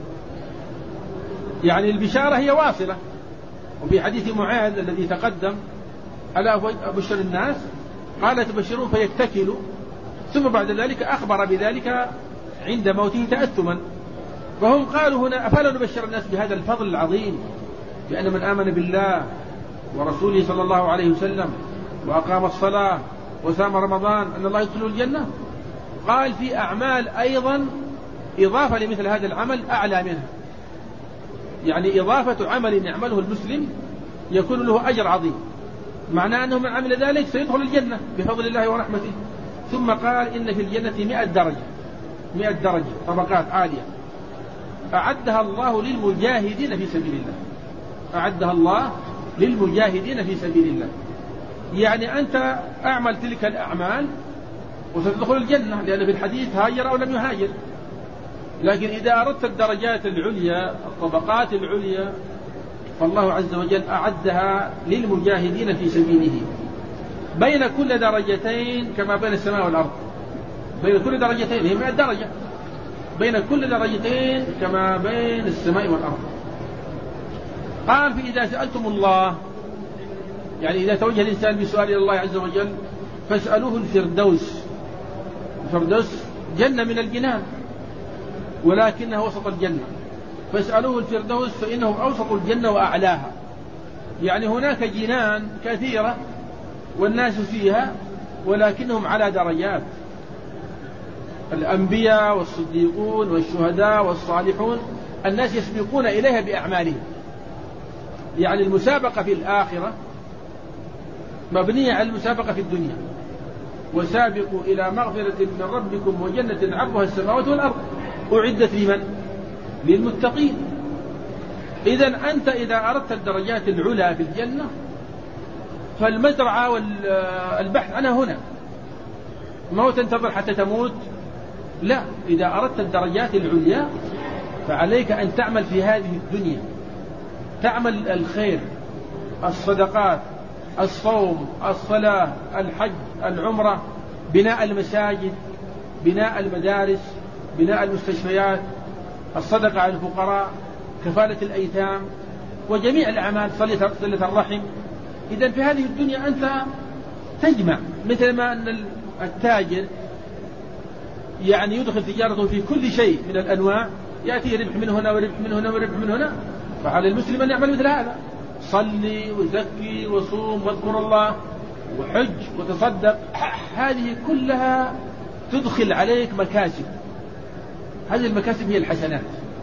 يعني البشارة هي واصلة. وفي حديث معاذ الذي تقدم: ألا أبشر الناس؟ قال: تبشرون فيتكلوا. ثم بعد ذلك أخبر بذلك عند موته تأثما. وهم قالوا هنا: أفلا نبشر الناس بهذا الفضل العظيم، بأن من آمن بالله ورسوله صلى الله عليه وسلم وأقام الصلاة وصام رمضان أن الله يدخله الجنة؟ قال: في أعمال أيضا إضافة لمثل هذا العمل أعلى منها. يعني إضافة عمل يعمله المسلم يكون له أجر عظيم، معناه أنه من عمل ذلك سيدخل الجنة بفضل الله ورحمته. ثم قال: إن في الجنة 100 درجة، 100 درجة، طبقات عالية أعدها الله للمجاهدين في سبيل الله. أعدها الله للمجاهدين في سبيل الله. يعني أنت أعمل تلك الأعمال وستدخل الجنة، لأن في الحديث: هاجر أو لم يهاجر. لكن إذا أردت الدرجات العليا، الطبقات العليا، فالله عز وجل أعدها للمجاهدين في سبيله. بين كل درجتين كما بين السماء والأرض، بين كل درجتين هي 100 درجة، بين كل درجتين كما بين السماء والأرض. قال: فإذا سألتم الله، يعني إذا توجه الإنسان بسؤال إلى الله عز وجل فاسألوه الفردوس. الفردوس جنة من الجنان ولكنها وسط الجنة، فاسألوه الفردوس فإنه أوسط الجنة وأعلاها. يعني هناك جنان كثيرة والناس فيها ولكنهم على درجات. الأنبياء والصديقون والشهداء والصالحون الناس يسبقون إليها بأعمالهم. يعني المسابقة في الآخرة مبنية على المسابقة في الدنيا. وسابقوا إلى مغفرة من ربكم وجنة عرضها السماوات والأرض أعدت لمن؟ للمتقين. إذن أنت إذا أردت الدرجات العلى في الجنة فالمزرعة والبحث عنها هنا، ما هو تنتظر حتى تموت، لا. إذا أردت الدرجات العليا فعليك أن تعمل في هذه الدنيا، تعمل الخير، الصدقات، الصوم، الصلاة، الحج، العمرة، بناء المساجد، بناء المدارس، بناء المستشفيات، الصدقة على الفقراء، كفالة الأيتام، وجميع الأعمال، صلة الرحم. إذن في هذه الدنيا أنت تجمع، مثل ما أن التاجر يعني يدخل تجارته في كل شيء من الأنواع، يأتي ربح من هنا وربح من هنا وربح من هنا. فعلى المسلم أن يعمل مثل هذا: صلي وزكي وصوم واذكر الله وحج وتصدق. هذه كلها تدخل عليك مكاسب، هذه المكاسب هي الحسنات.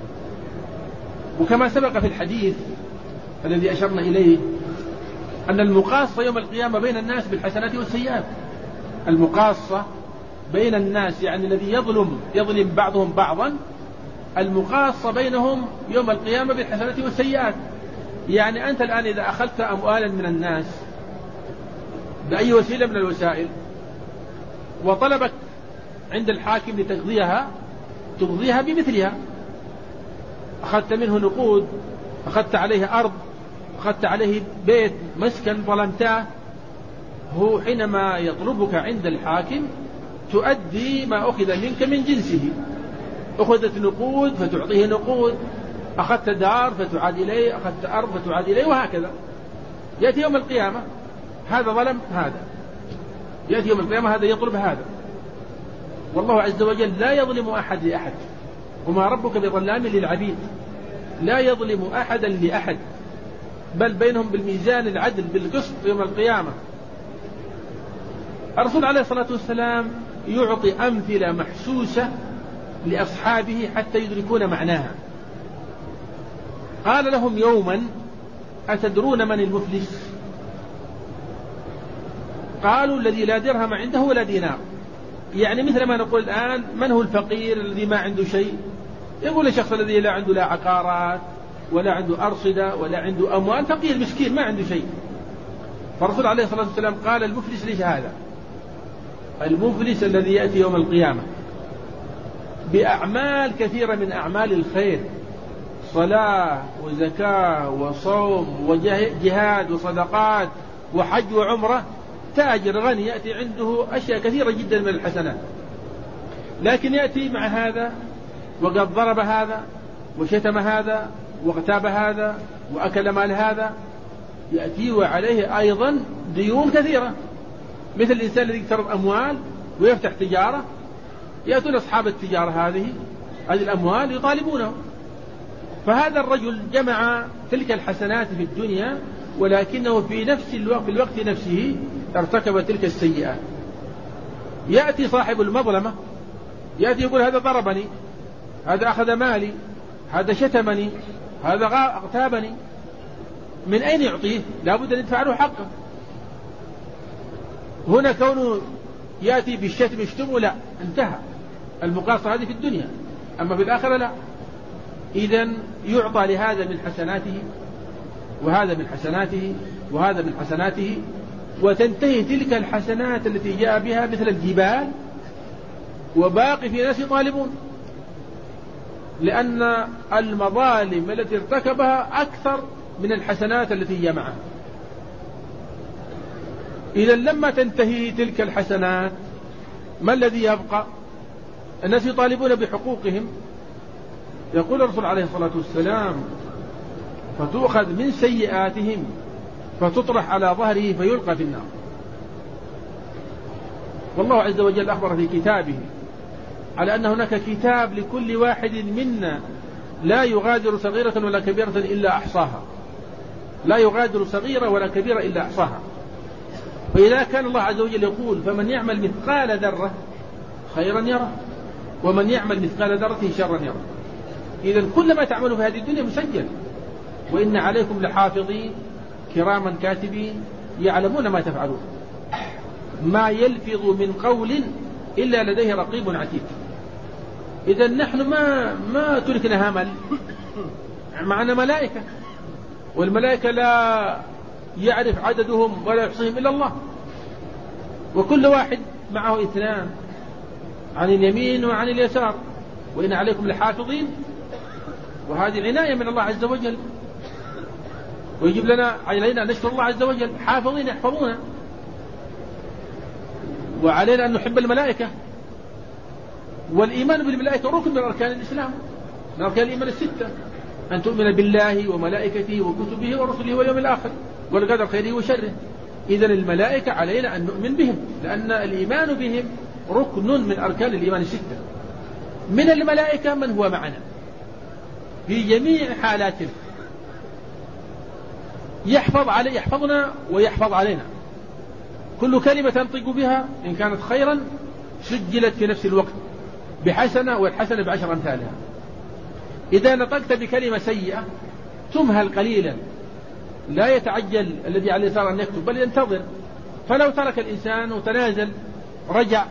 وكما سبق في الحديث الذي أشرنا إليه أن المقاصة يوم القيامة بين الناس بالحسنات والسيئات. المقاصة بين الناس، يعني الذي يظلم بعضهم بعضا، المقاصة بينهم يوم القيامة بالحسنات والسيئات. يعني أنت الآن إذا أخذت أموالا من الناس بأي وسيلة من الوسائل وطلبك عند الحاكم لتقضيها، تقضيها بمثلها. أخذت منه نقود، أخذت عليه أرض، أخذت عليه بيت مسكن ظلمتاه، هو حينما يطلبك عند الحاكم تؤدي ما أخذ منك من جنسه. أخذت نقود فتعطيه نقود، أخذت دار فتعاد إليه، أخذت أرض فتعاد إليه، وهكذا. يأتي يوم القيامة هذا ظلم هذا، يأتي يوم القيامة هذا يطلب هذا. والله عز وجل لا يظلم أحد لأحد، وما ربك بظلام للعبيد، لا يظلم أحدا لأحد، بل بينهم بالميزان العدل بالقسط يوم القيامة. الرسول عليه الصلاة والسلام يعطي أمثلة محسوسة لأصحابه حتى يدركون معناها. قال لهم يوما: أتدرون من المفلس؟ قالوا: الذي لا درهم عنده ولا دينار. يعني مثل ما نقول الآن: من هو الفقير الذي ما عنده شيء؟ يقول الشخص الذي لا عنده لا عقارات ولا عنده أرصدة ولا عنده أموال، فقير مسكين ما عنده شيء. فالرسول عليه الصلاة والسلام قال: المفلس ليس هذا، المفلس الذي يأتي يوم القيامة بأعمال كثيرة من أعمال الخير، صلاة وزكاة وصوم وجهاد وصدقات وحج وعمرة، تاجر غني يأتي عنده أشياء كثيرة جدا من الحسنات، لكن يأتي مع هذا وقد ضرب هذا وشتم هذا واغتاب هذا وأكل مال هذا، يأتي وعليه أيضا ديون كثيرة. مثل الإنسان الذي يقترض أموال ويفتح تجارة، يأتون أصحاب التجارة هذه الأموال يطالبونه. فهذا الرجل جمع تلك الحسنات في الدنيا، ولكنه في نفس الوقت، في الوقت نفسه، ارتكب تلك السيئات. يأتي صاحب المظلمة يأتي يقول: هذا ضربني، هذا أخذ مالي، هذا شتمني، هذا اغتابني. من أين يعطيه؟ لا بد أن يدفع له حقه. هنا كونه يأتي بالشتم يشتمه، لا، انتهى المقاصة هذه في الدنيا، أما في الآخرة لا. إذن يعطى لهذا من حسناته وهذا من حسناته وهذا من حسناته، وتنتهي تلك الحسنات التي جاء بها مثل الجبال، وباقي في ناس يطالبون، لأن المظالم التي ارتكبها أكثر من الحسنات التي جمعها. إذا لما تنتهي تلك الحسنات ما الذي يبقى؟ الناس يطالبون بحقوقهم. يقول الرسول عليه الصلاة والسلام: فتؤخذ من سيئاتهم فتطرح على ظهره فيلقى في النار. والله عز وجل أخبر في كتابه على أن هناك كتاب لكل واحد منا لا يغادر صغيرة ولا كبيرة إلا أحصاها، لا يغادر صغيرة ولا كبيرة إلا أحصاها. فإذا كان الله عز وجل يقول: فمن يعمل مثقال ذرة خيرا يره، ومن يعمل مثقال ذرة شرا يره. إذن كل ما تعملوا في هذه الدنيا مسجل. وإن عليكم لحافظين كراما كاتبين يعلمون ما تفعلون، ما يلفظ من قول إلا لديه رقيب عتيد. إذن نحن ما تركنا همل، معنا ملائكة، والملائكة لا يعرف عددهم ولا يحصيهم إلا الله، وكل واحد معه 2 عن اليمين وعن اليسار. وإن عليكم لحافظين، وهذه عناية من الله عز وجل، ويجب لنا علينا أن نشكر الله عز وجل. حافظين يحفظون، وعلينا أن نحب الملائكة. والإيمان بالملائكة ركن من أركان الإسلام، من أركان الإيمان 6: أن تؤمن بالله وملائكته وكتبه ورسله واليوم الآخر والقدر خيره وشره. إذن الملائكة علينا أن نؤمن بهم، لأن الإيمان بهم ركن من أركان الإيمان 6. من الملائكة من هو معنا في جميع حالاتنا، يحفظنا ويحفظ علينا. كل كلمة تنطق بها إن كانت خيرا سجلت في نفس الوقت بحسنة، والحسنة ب10 أمثالها. إذا نطقت بكلمة سيئة تمهل قليلا، لا يتعجل الذي على اليسار أن يكتب، بل ينتظر. فلو ترك الإنسان وتنازل، رجع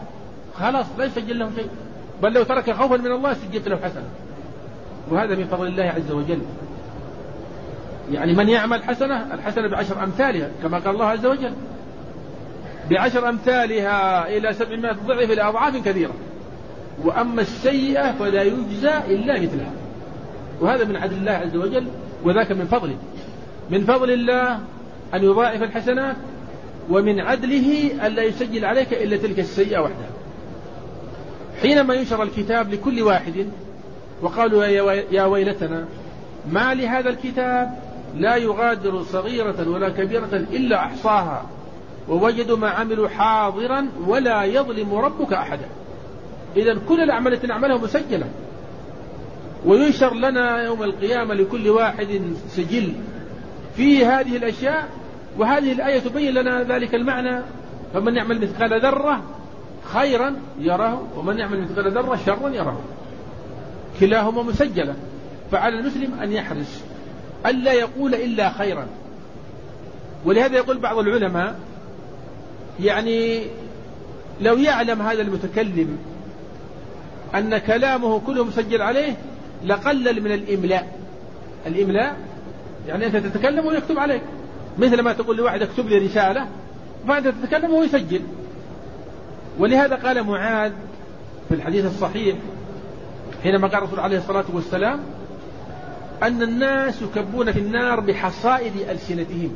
خلاص لا يسجل له شيء، بل لو ترك خوفا من الله سجلت له حسنة. وهذا من فضل الله عز وجل. يعني من يعمل حسنة، الحسنة ب10 أمثالها كما قال الله عز وجل، ب10 أمثالها إلى 700 ضعف إلى أضعاف كثيرة. وأما السيئة فلا يجزى إلا مثلها. وهذا من عدل الله عز وجل، وذاك من فضله. من فضل الله أن يضاعف الحسنات، ومن عدله ألا يسجل عليك إلا تلك السيئة وحدها. حينما ينشر الكتاب لكل واحد وقالوا يا ويلتنا ما لهذا الكتاب لا يغادر صغيرة ولا كبيرة إلا أحصاها ووجدوا ما عملوا حاضرا ولا يظلم ربك أحدا. إذن كل الأعمال التي نعملها مسجلة، وينشر لنا يوم القيامة لكل واحد سجل في هذه الأشياء. وهذه الآية تبين لنا ذلك المعنى. فمن يعمل مثقال ذرة خيرا يره، ومن يعمل مثقال ذرة شرا يره، كلاهما مسجلة. فعلى المسلم أن يحرص ألا يقول إلا خيرا. ولهذا يقول بعض العلماء يعني لو يعلم هذا المتكلم أن كلامه كله مسجل عليه لقلل من الإملاء. الإملاء يعني أنت تتكلم ويكتب عليك، مثل ما تقول لواحد اكتب لي رسالة، فأنت تتكلم ويسجل. ولهذا قال معاذ في الحديث الصحيح حينما قال الرسول عليه الصلاة والسلام أن الناس يكبون في النار بحصائد ألسنتهم.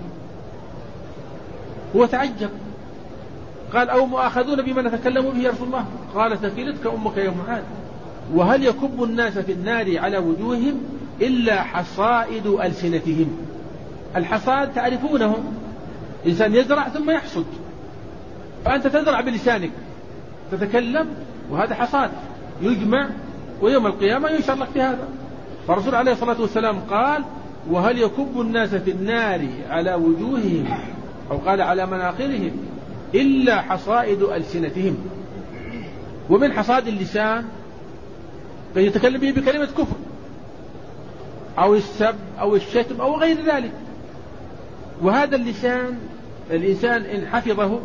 هو تعجب، قال أو مؤاخذون بما نتكلم به يا رسول الله؟ قال ثكلتك أمك يا معاذ. وهل يكب الناس في النار على وجوههم إلا حصائد ألسنتهم. الحصاد تعرفونه، إنسان يزرع ثم يحصد، فأنت تزرع بلسانك تتكلم، وهذا حصاد يجمع ويوم القيامة ينشر لك في هذا. فالرسول عليه الصلاة والسلام قال وهل يكب الناس في النار على وجوههم أو قال على مناخرهم إلا حصائد ألسنتهم. ومن حصاد اللسان قد يتكلم به بكلمة كفر أو السب أو الشتم أو غير ذلك. وهذا اللسان الإنسان إن حفظه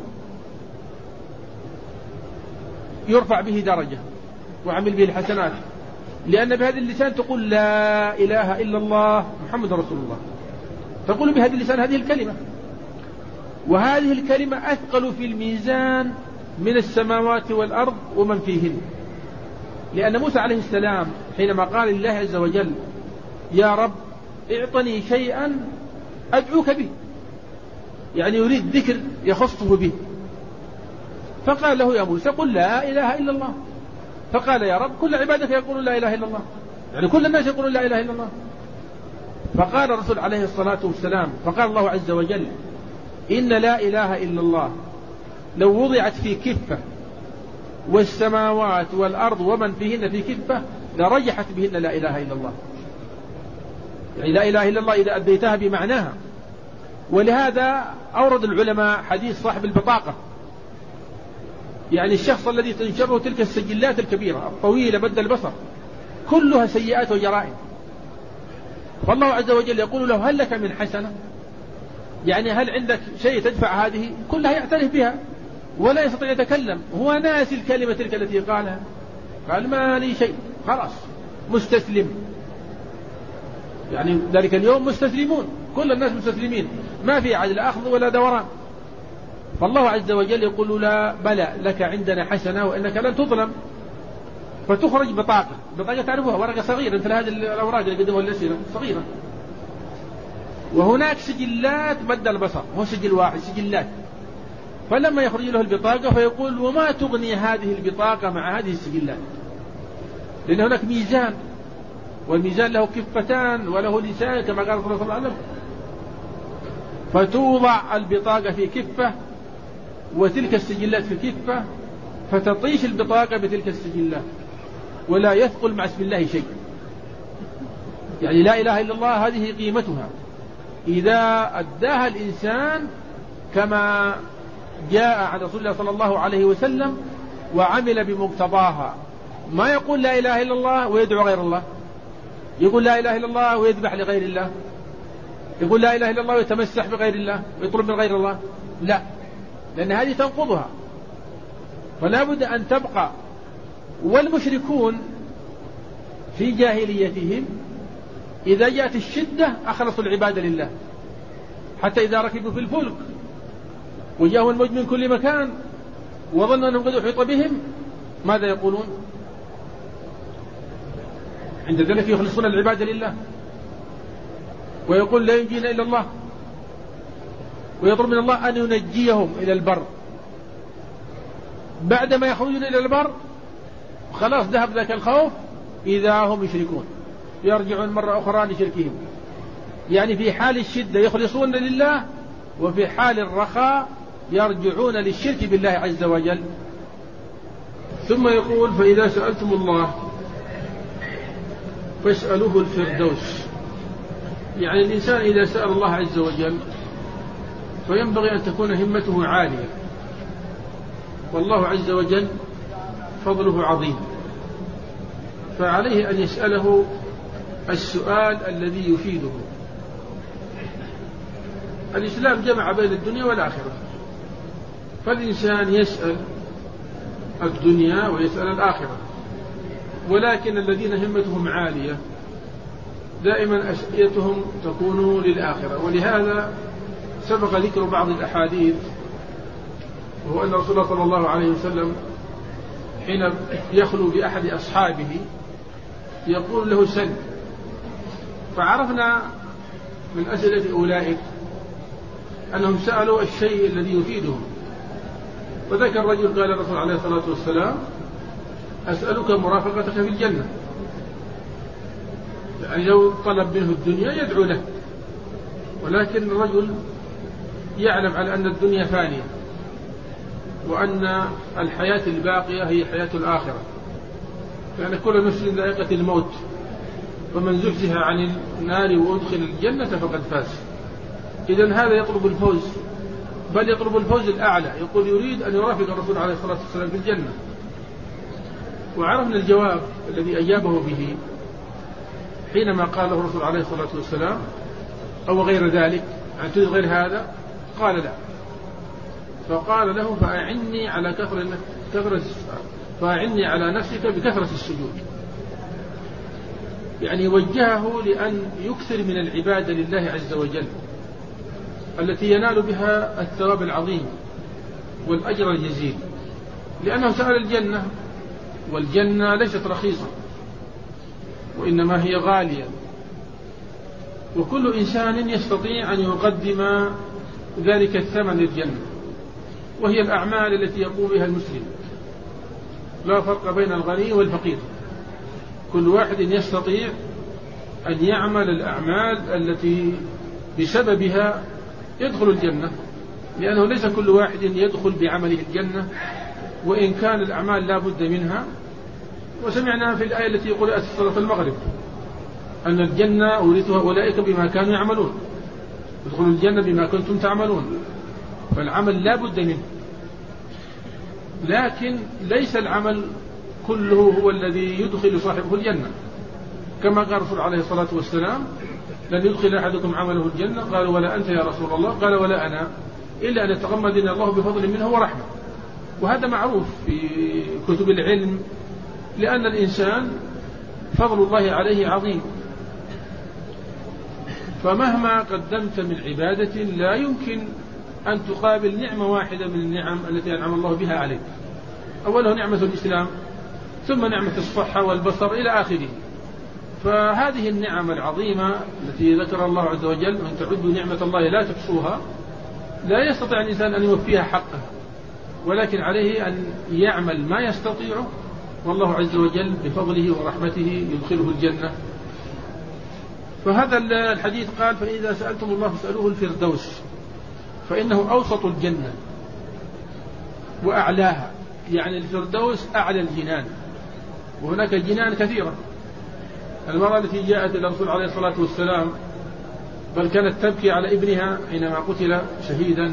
يرفع به درجة وعمل به الحسنات، لأن بهذا اللسان تقول لا إله إلا الله محمد رسول الله، تقول بهذا اللسان هذه الكلمة. وهذه الكلمة أثقل في الميزان من السماوات والأرض ومن فيهن. لأن موسى عليه السلام حينما قال لله عز وجل يا رب اعطني شيئا أدعوك به، يعني يريد ذكر يخصه به، فقال له يا موسى قل لا إله إلا الله. فقال يا رب كل عبادك يقولون لا إله إلا الله، يعني كل الناس يقولون لا إله إلا الله. فقال الرسول عليه الصلاة والسلام فقال الله عز وجل إن لا إله إلا الله لو وضعت في كفة والسماوات والأرض ومن فيهن في كفة لرجحت بهن لا إله إلا الله. يعني لا إله إلا الله إذا أديتها بمعناها. ولهذا أورد العلماء حديث صاحب البطاقة، يعني الشخص الذي تنشره تلك السجلات الكبيرة الطويلة مد البصر كلها سيئات وجرائم، فالله عز وجل يقول له هل لك من حسنة؟ يعني هل عندك شيء تدفع هذه؟ كلها يعترف بها ولا يستطيع يتكلم، هو ناسي الكلمة تلك التي قالها، قال ما لي شيء، خلاص مستسلم. يعني ذلك اليوم مستسلمون، كل الناس مستسلمين، ما في عدل أخذ ولا دوران. فالله عز وجل يقول لا بلى لك عندنا حسنة وإنك لن تظلم. فتخرج بطاقة تعرفوها، ورقة صغيرة مثل هذه الأوراق اللي قدموها الأسئلة صغيرة، وهناك سجلات مد البصر، هو سجل واحد سجلات. فلما يخرج له البطاقة فيقول وما تغني هذه البطاقة مع هذه السجلات، لأن هناك ميزان، والميزان له كفتان وله لسان كما قال صلى الله عليه وسلم. فتوضع البطاقة في كفة وتلك السجلات في كفة، فتطيش البطاقة بتلك السجلات ولا يثقل مع اسم الله شيء. يعني لا إله إلا الله هذه قيمتها إذا أداها الإنسان كما جاء عن رسول الله صلى الله عليه وسلم وعمل بمقتضاها. ما يقول لا إله إلا الله ويدعو غير الله، يقول لا إله إلا الله ويذبح لغير الله، يقول لا إله إلا الله ويتمسح بغير الله ويطلب من غير الله، لا، لأن هذه تنقضها. فلا بد أن تبقى. والمشركون في جاهليتهم إذا جاءت الشدة أخلصوا العبادة لله، حتى إذا ركبوا في الفلك وجاءوا الموج من كل مكان وظنوا أنهم قد أحيط بهم ماذا يقولون؟ عند ذلك يخلصون العبادة لله، ويقول لا ينجينا إلا الله، ويطلب من الله أن ينجيهم إلى البر. بعدما يخرجون إلى البر خلاص ذهب ذاك الخوف، إذا هم يشركون، يرجعون مرة أخرى لشركهم. يعني في حال الشدة يخلصون لله، وفي حال الرخاء يرجعون للشرك بالله عز وجل. ثم يقول فإذا سألتم الله فاسألوه الفردوس. يعني الإنسان إذا سأل الله عز وجل فينبغي أن تكون همته عالية، والله عز وجل فضله عظيم، فعليه أن يسأله السؤال الذي يفيده. الإسلام جمع بين الدنيا والآخرة، فالإنسان يسأل الدنيا ويسأل الآخرة، ولكن الذين همتهم عالية دائما أسئلتهم تكون للآخرة. ولهذا سبق ذكر بعض الأحاديث، وهو أن رسول الله صلى الله عليه وسلم حين يخلو بأحد أصحابه يقول له سل، فعرفنا من أسئلة أولئك أنهم سألوا الشيء الذي يفيدهم. وذكر الرجل قال الرسول عليه الصلاة والسلام أسألك مرافقتك في الجنة. يعني لو طلب منه الدنيا يدعو له، ولكن الرجل يعلم على أن الدنيا فانية، وأن الحياة الباقية هي حياة الآخرة، يعني كل نفس ذائقة الموت، فمن زحزح عن النار وأدخل الجنة فقد فاز. إذن هذا يطلب الفوز، بل يطلب الفوز الأعلى، يقول يريد أن يرافق الرسول عليه الصلاة والسلام في الجنة. وعرفنا الجواب الذي أجابه به حينما قال له الرسول عليه الصلاة والسلام أو غير ذلك، عن تريد غير هذا؟ قال لا. فقال له فأعني على نفسك بكثرة السجود. يعني وجهه لأن يكثر من العبادة لله عز وجل التي ينال بها الثواب العظيم والأجر الجزيل، لأنه سأل الجنة، والجنة ليست رخيصة وإنما هي غالية، وكل إنسان يستطيع أن يقدم ذلك الثمن للجنة، وهي الأعمال التي يقوم بها المسلم، لا فرق بين الغني والفقير، كل واحد يستطيع أن يعمل الأعمال التي بسببها يدخل الجنة، لأنه ليس كل واحد يدخل بعمله الجنة، وإن كان الأعمال لا بد منها. وسمعنا في الآية التي يقول صلاة المغرب أن الجنة أورثها أولئك بما كانوا يعملون، يدخلوا الجنة بما كنتم تعملون، فالعمل لا بد منه، لكن ليس العمل كله هو الذي يدخل صاحبه الجنة، كما قال الرسول عليه الصلاة والسلام لن يدخل أحدكم عمله الجنة، قالوا ولا أنت يا رسول الله؟ قال ولا أنا، إلا أن يتغمدنا الله بفضل منه ورحمة. وهذا معروف في كتب العلم، لأن الإنسان فضل الله عليه عظيم، فمهما قدمت من عبادة لا يمكن أن تقابل نعمة واحدة من النعم التي أنعم الله بها عليك. أوله نعمة الإسلام، ثم نعمة الصحة والبصر إلى آخره. فهذه النعم العظيمة التي ذكر الله عز وجل وإن تعدوا نعمة الله لا تحصوها، لا يستطيع الإنسان أن يوفيها حقه، ولكن عليه أن يعمل ما يستطيعه، والله عز وجل بفضله ورحمته يدخله الجنة. فهذا الحديث قال فإذا سألتم الله فاسألوه الفردوس، فإنه أوسط الجنة وأعلاها، يعني الفردوس أعلى الجنان، وهناك جنان كثيرة. المرأة التي جاءت إلى الرسول عليه الصلاة والسلام بل كانت تبكي على ابنها حينما قتل شهيدا،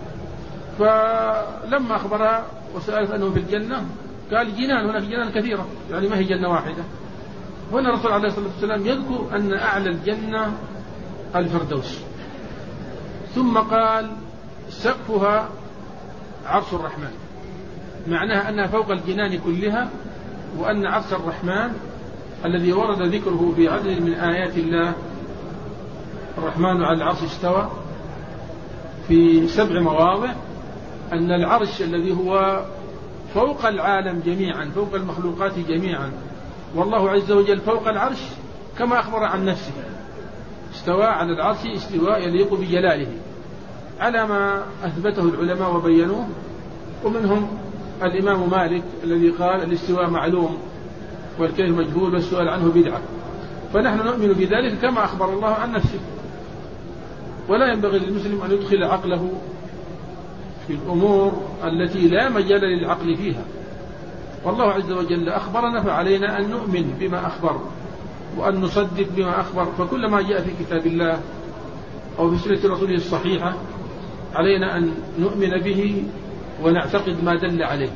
فلما أخبرها وسألت أنه في الجنة قال جنان، هناك جنان كثيرة، يعني ما هي جنة واحدة. هنا الرسول عليه الصلاة والسلام يذكر أن أعلى الجنة الفردوس، ثم قال سقفها عرش الرحمن. معناها أنها فوق الجنان كلها، وأن عرش الرحمن الذي ورد ذكره في عدد من آيات الله، الرحمن على العرش استوى في 7 مواضع، أن العرش الذي هو فوق العالم جميعا، فوق المخلوقات جميعا، والله عز وجل فوق العرش كما أخبر عن نفسه، استوى على العرش استواء يليق بجلاله على ما أثبته العلماء وبينوه. ومنهم الإمام مالك الذي قال الاستواء معلوم والكيف مجهول والسؤال عنه بدعة، فنحن نؤمن بذلك كما أخبر الله عن نفسه. ولا ينبغي للمسلم أن يدخل عقله في الأمور التي لا مجال للعقل فيها، والله عز وجل أخبرنا فعلينا أن نؤمن بما أخبر وأن نصدق بما أخبر. فكل ما جاء في كتاب الله أو في سنة رسوله الصحيحة علينا أن نؤمن به ونعتقد ما دل عليه،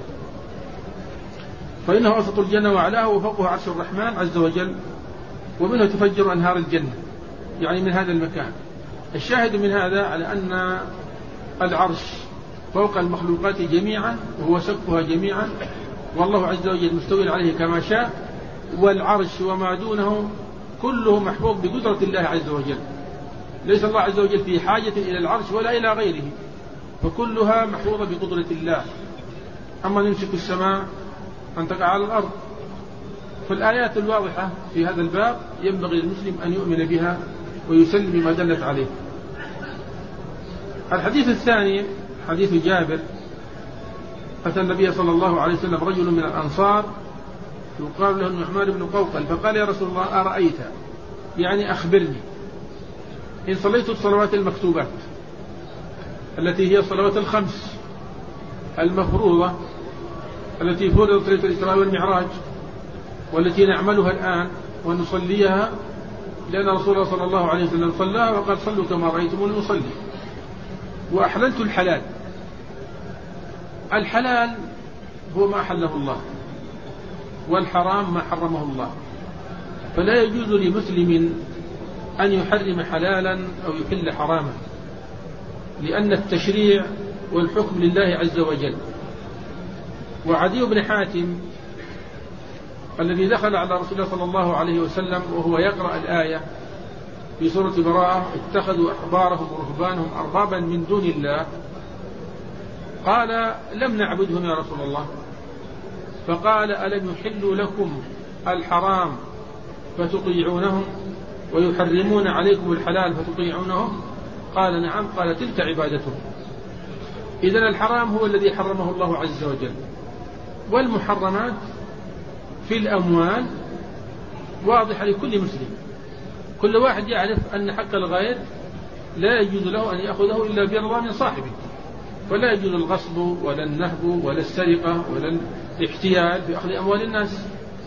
فإنه وسط الجنة وعلاه وفوقه عرش الرحمن عز وجل، ومنه تفجر أنهار الجنة، يعني من هذا المكان. الشاهد من هذا على أن العرش فوق المخلوقات جميعا وهو سقفها جميعا، والله عز وجل مستوي عليه كما شاء، والعرش وما دونه كله محفوظ بقدرة الله عز وجل. ليس الله عز وجل في حاجة إلى العرش ولا إلى غيره، فكلها محفوظة بقدرة الله. أما يمسك السماء أن تقع على الأرض. فالآيات الواضحة في هذا الباب ينبغي للمسلم أن يؤمن بها ويسلم بما دلت عليه. الحديث الثاني حديث جابر: أتى النبي صلى الله عليه وسلم رجل من الأنصار يقال له النعمان بن قوقل، فقال: يا رسول الله أرأيت، يعني أخبرني، إن صليت الصلوات المكتوبات التي هي الصلوات الخمس المفروضة التي فرضت ليلة الإسراء والمعراج والتي نعملها الآن ونصليها، لأن رسول الله صلى الله عليه وسلم صلاها وقال: صلوا كما رأيتموني أصلي. وأحللت الحلال. الحلال هو ما أحله الله، والحرام ما حرمه الله، فلا يجوز لمسلم أن يحرم حلالا أو يحل حراما، لأن التشريع والحكم لله عز وجل. وعدي بن حاتم الذي دخل على رسول الله صلى الله عليه وسلم وهو يقرأ الآية في سورة براءة: اتخذوا أحبارهم ورهبانهم أربابا من دون الله، قال: لم نعبدهم يا رسول الله. فقال: ألم يحلوا لكم الحرام فتطيعونهم ويحرمون عليكم الحلال فتطيعونهم؟ قال: نعم. قال: تلك عبادتهم. إذن الحرام هو الذي حرمه الله عز وجل، والمحرمات في الأموال واضحة لكل مسلم. كل واحد يعرف أن حق الغير لا يجوز له أن يأخذه إلا برضا من صاحبه، ولا يجوز الغصب ولا النهب ولا السرقة ولا الاحتيال في أخذ أموال الناس.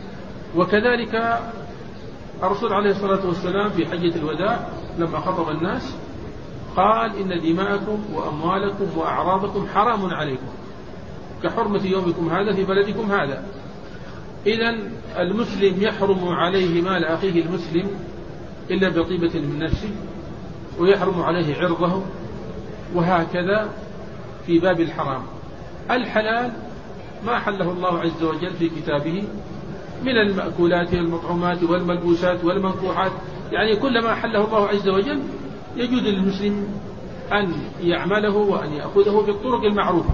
وكذلك الرسول عليه الصلاة والسلام في حجة الوداع لما خطب الناس قال: إن دماءكم وأموالكم وأعراضكم حرام عليكم كحرمة يومكم هذا في بلدكم هذا. إذن المسلم يحرم عليه مال أخيه المسلم إلا بطيبة من نفسه، ويحرم عليه عرضه، وهكذا في باب الحرام. الحلال ما حله الله عز وجل في كتابه من المأكولات والمطعومات والملبوسات والمنكوحات، يعني كل ما حله الله عز وجل يجوز للمسلم أن يعمله وأن يأخذه بالطرق المعروفة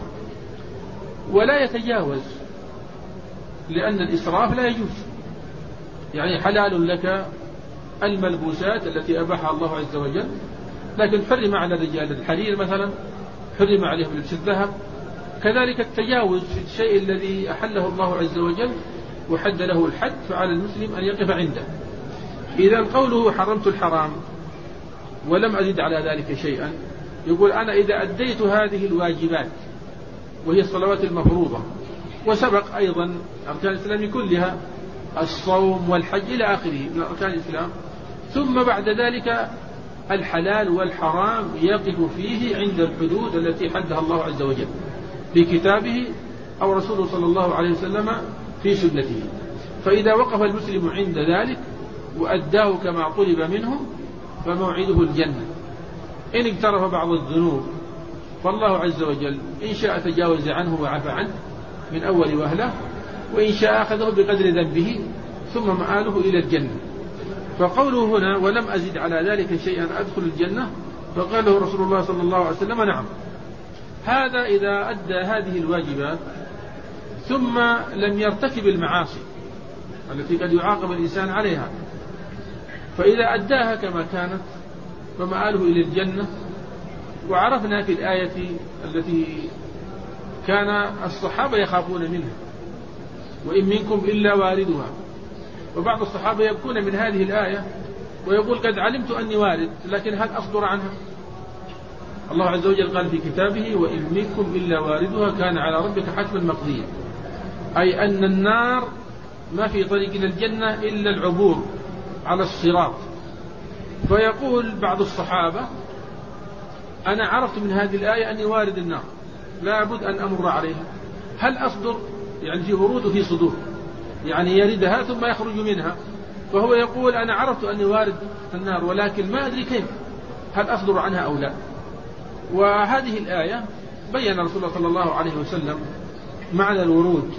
ولا يتجاوز، لأن الإسراف لا يجوز. يعني حلال لك الملبوسات التي أباحها الله عز وجل، لكن حرم على الرجال الحرير مثلا، حرم عليهم لبس الذهب. كذلك التجاوز في الشيء الذي أحله الله عز وجل وحد له الحد، فعلى المسلم أن يقف عنده. إذا قوله حرمت الحرام ولم أزد على ذلك شيئا، يقول: أنا إذا أديت هذه الواجبات وهي الصلوات المفروضة، وسبق أيضا أركان الإسلام كلها، الصوم والحج إلى آخره من أركان الإسلام، ثم بعد ذلك الحلال والحرام يقف فيه عند الحدود التي حدها الله عز وجل في كتابه أو رسوله صلى الله عليه وسلم في سنته. فإذا وقف المسلم عند ذلك وأداه كما طلب منه فموعده الجنة. إن اقترف بعض الذنوب فالله عز وجل إن شاء تجاوز عنه وعفى عنه، من أول وهلة، وإن شاء أخذه بقدر ذنبه ثم مآله إلى الجنة. فقوله هنا ولم أزد على ذلك شيئا أدخل الجنة، فقال له رسول الله صلى الله عليه وسلم نعم. هذا إذا أدى هذه الواجبات ثم لم يرتكب المعاصي التي قد يعاقب الإنسان عليها، فإذا أداها كما كانت فمآله إلى الجنة. وعرفنا في الآية التي كان الصحابة يخافون منها وإن منكم إلا واردها، وبعض الصحابة يبكون من هذه الآية ويقول قد علمت أني وارد لكن هل أصدر عنها؟ الله عز وجل قال في كتابه وإن منكم إلا واردها كان على ربك حتما مقضيا، أي أن النار ما في طريق إلى الجنة إلا العبور على الصراط. فيقول بعض الصحابة أنا عرفت من هذه الآية أني وارد النار لا بد أن أمر عليها، هل أصدر؟ يعني في ورود وفي صدور، يعني يردها ثم يخرج منها. فهو يقول أنا عرفت أني وارد النار ولكن ما أدري كيف، هل أصدر عنها أو لا. وهذه الآية بين رسول الله صلى الله عليه وسلم معنى الورود،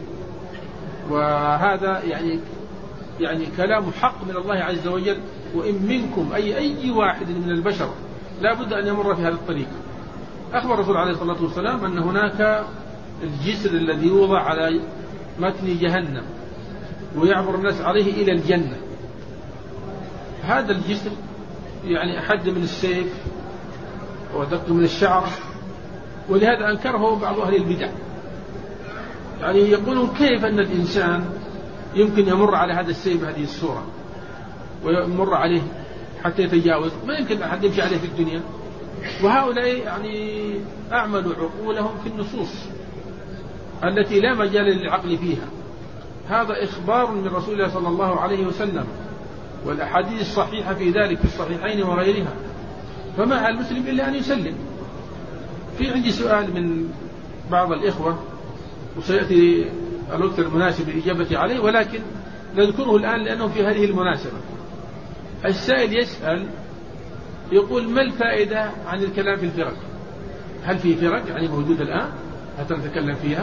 وهذا يعني كلام حق من الله عز وجل، وإن منكم أي واحد من البشر لا بد أن يمر في هذا الطريق. أخبر الرسول عليه الصلاة والسلام أن هناك الجسر الذي يوضع على متن جهنم ويعبر الناس عليه إلى الجنة. هذا الجسر يعني أحد من السيف ودق من الشعر، ولهذا أنكره بعض أهل البدع، يعني يقولون كيف أن الإنسان يمكن يمر على هذا السيف بهذه الصورة ويمر عليه حتى يتجاوز، ما يمكن أحد يمشي عليه في الدنيا. وهؤلاء يعني أعملوا عقولهم في النصوص التي لا مجال للعقل فيها. هذا إخبار من رسول الله صلى الله عليه وسلم، والأحاديث الصحيحة في ذلك في الصحيحين وغيرها، فما على المسلم إلا أن يسلم. في عندي سؤال من بعض الإخوة وسيأتي الوقت المناسب للإجابة عليه، ولكن نذكره الآن لأنه في هذه المناسبة. السائل يسأل يقول ما الفائدة عن الكلام في الفرق؟ هل في فرق يعني موجودة الآن حتى نتكلم فيها؟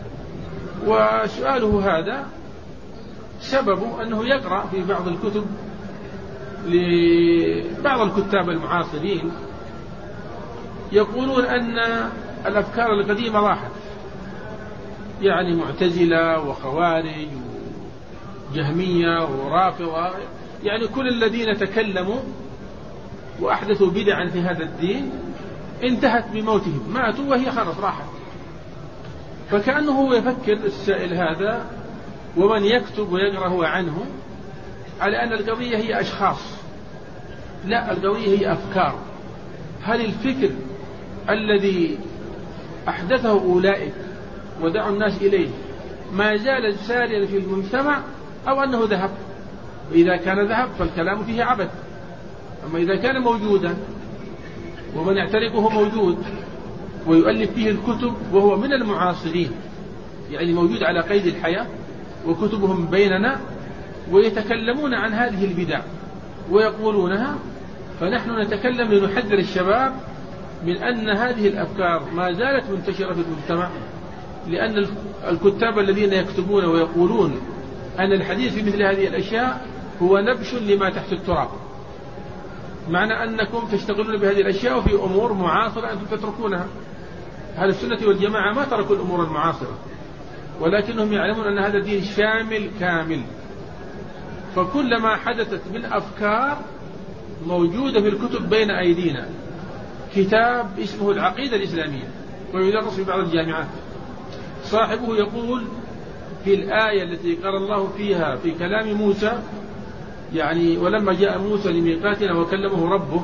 وسؤاله هذا سببه أنه يقرأ في بعض الكتب لبعض الكتاب المعاصرين يقولون أن الأفكار القديمة راحت، يعني معتزلة وخوارج وجهمية ورافضة، يعني كل الذين تكلموا وأحدثوا بدعا في هذا الدين انتهت بموتهم، ماتوا وهي خلاص راحت. فكأنه هو يفكر السائل هذا ومن يكتب ويقرأ عنه على أن القضية هي أشخاص، لا، القضية هي أفكار. هل الفكر الذي أحدثه أولئك ودعوا الناس إليه ما زال ساريا في المجتمع أو أنه ذهب؟ وإذا كان ذهب فالكلام فيه عبث. أما إذا كان موجودا ومن يعترفه موجود ويؤلف فيه الكتب وهو من المعاصرين، يعني موجود على قيد الحياة وكتبهم بيننا ويتكلمون عن هذه البدع ويقولونها، فنحن نتكلم لنحذر الشباب من أن هذه الأفكار ما زالت منتشرة في المجتمع، لأن الكتاب الذين يكتبون ويقولون أن الحديث في مثل هذه الأشياء هو نبش لما تحت التراب، معنى أنكم تشتغلون بهذه الأشياء وفي أمور معاصرة أنتم تتركونها. أهل السنة والجماعة ما تركوا الأمور المعاصرة، ولكنهم يعلمون أن هذا الدين شامل كامل، فكلما حدثت من أفكار موجودة في الكتب بين أيدينا. كتاب اسمه العقيدة الإسلامية ويدرس في بعض الجامعات، صاحبه يقول في الآية التي قال الله فيها في كلام موسى، يعني ولما جاء موسى لميقاتنا وكلمه ربه،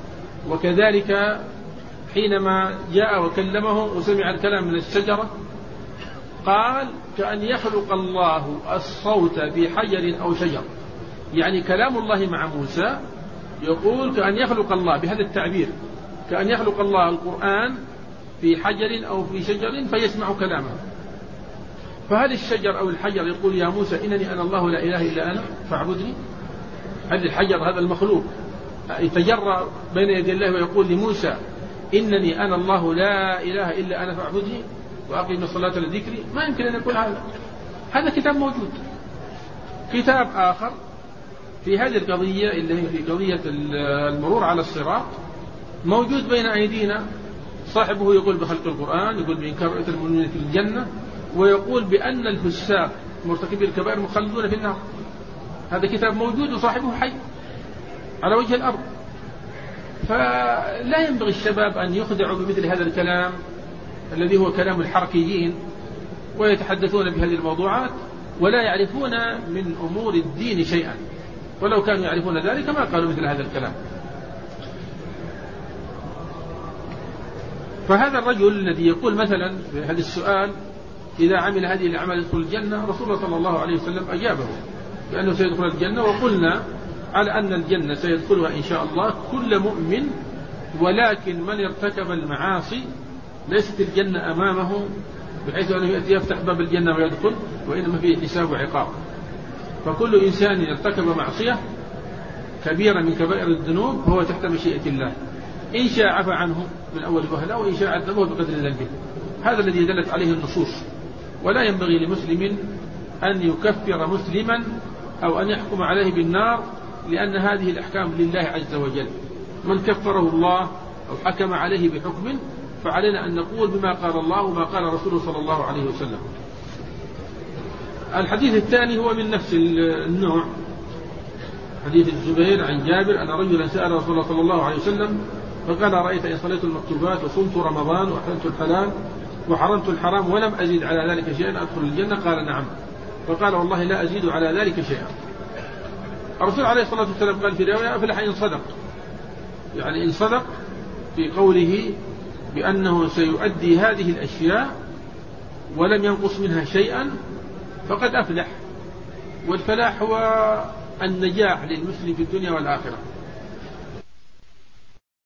وكذلك حينما جاء وكلمه وسمع الكلام من الشجرة قال كأن يخلق الله الصوت في حجر أو شجر، يعني كلام الله مع موسى يقول كأن يخلق الله بهذا التعبير، كأن يخلق الله القرآن في حجر أو في شجر فيسمع كلامه. فهل الشجر أو الحجر يقول يا موسى إنني أنا الله لا إله إلا أنا فاعبدني؟ هل الحجر هذا المخلوق يتجرأ بين يدي الله ويقول لموسى إنني أنا الله لا إله إلا أنا فاعبدني؟ وأقيم الصلاة لذكري، ما يمكن أن يكون هذا كتاب موجود. كتاب آخر في هذه القضية اللي هي في قضية المرور على الصراط موجود بين أيدينا، صاحبه يقول بخلق القرآن، يقول بإنكار رؤية المؤمنين في الجنة، ويقول بأن الفساق مرتكبي الكبائر مخلدون في النار. هذا كتاب موجود وصاحبه حي على وجه الأرض. فلا ينبغي الشباب أن يخدعوا بمثل هذا الكلام الذي هو كلام الحركيين، ويتحدثون بهذه الموضوعات ولا يعرفون من أمور الدين شيئا، ولو كانوا يعرفون ذلك ما قالوا مثل هذا الكلام. فهذا الرجل الذي يقول مثلا في هذا السؤال إذا عمل هذه الأعمال يدخل الجنة، رسول الله صلى الله عليه وسلم أجابه بأنه سيدخل الجنة، وقلنا على أن الجنة سيدخلها إن شاء الله كل مؤمن، ولكن من ارتكب المعاصي ليست الجنة أمامه بحيث أنه يأتي يفتح باب الجنة ويدخل، وإنما فيه حساب وعقاب. فكل إنسان ارتكب معصية كبيرة من كبائر الذنوب هو تحت مشيئة الله، إن شاء عفى عنه من أول وهلة، وإن شاء عذبه بقدر ذنبه. هذا الذي دلت عليه النصوص. ولا ينبغي لمسلم أن يكفر مسلما أو أن يحكم عليه بالنار، لأن هذه الأحكام لله عز وجل. من كفره الله أو حكم عليه بحكم فعلينا أن نقول بما قال الله وما قال رسوله صلى الله عليه وسلم. الحديث الثاني هو من نفس النوع، حديث الزبير عن جابر أن رجلا سأل رسول الله صلى الله عليه وسلم فقال رأيت إن صليت المكتوبات وصمت رمضان وأحللت الحلال وحرمت الحرام ولم أزيد على ذلك شيئا أدخل الجنة؟ قال نعم. فقال والله لا أزيد على ذلك شيئا. الرسول عليه الصلاة والسلام قال في رواية أفلح إن صدق، يعني إن صدق في قوله بأنه سيؤدي هذه الأشياء ولم ينقص منها شيئا فقد أفلح. والفلاح هو النجاح للمسلم في الدنيا والآخرة.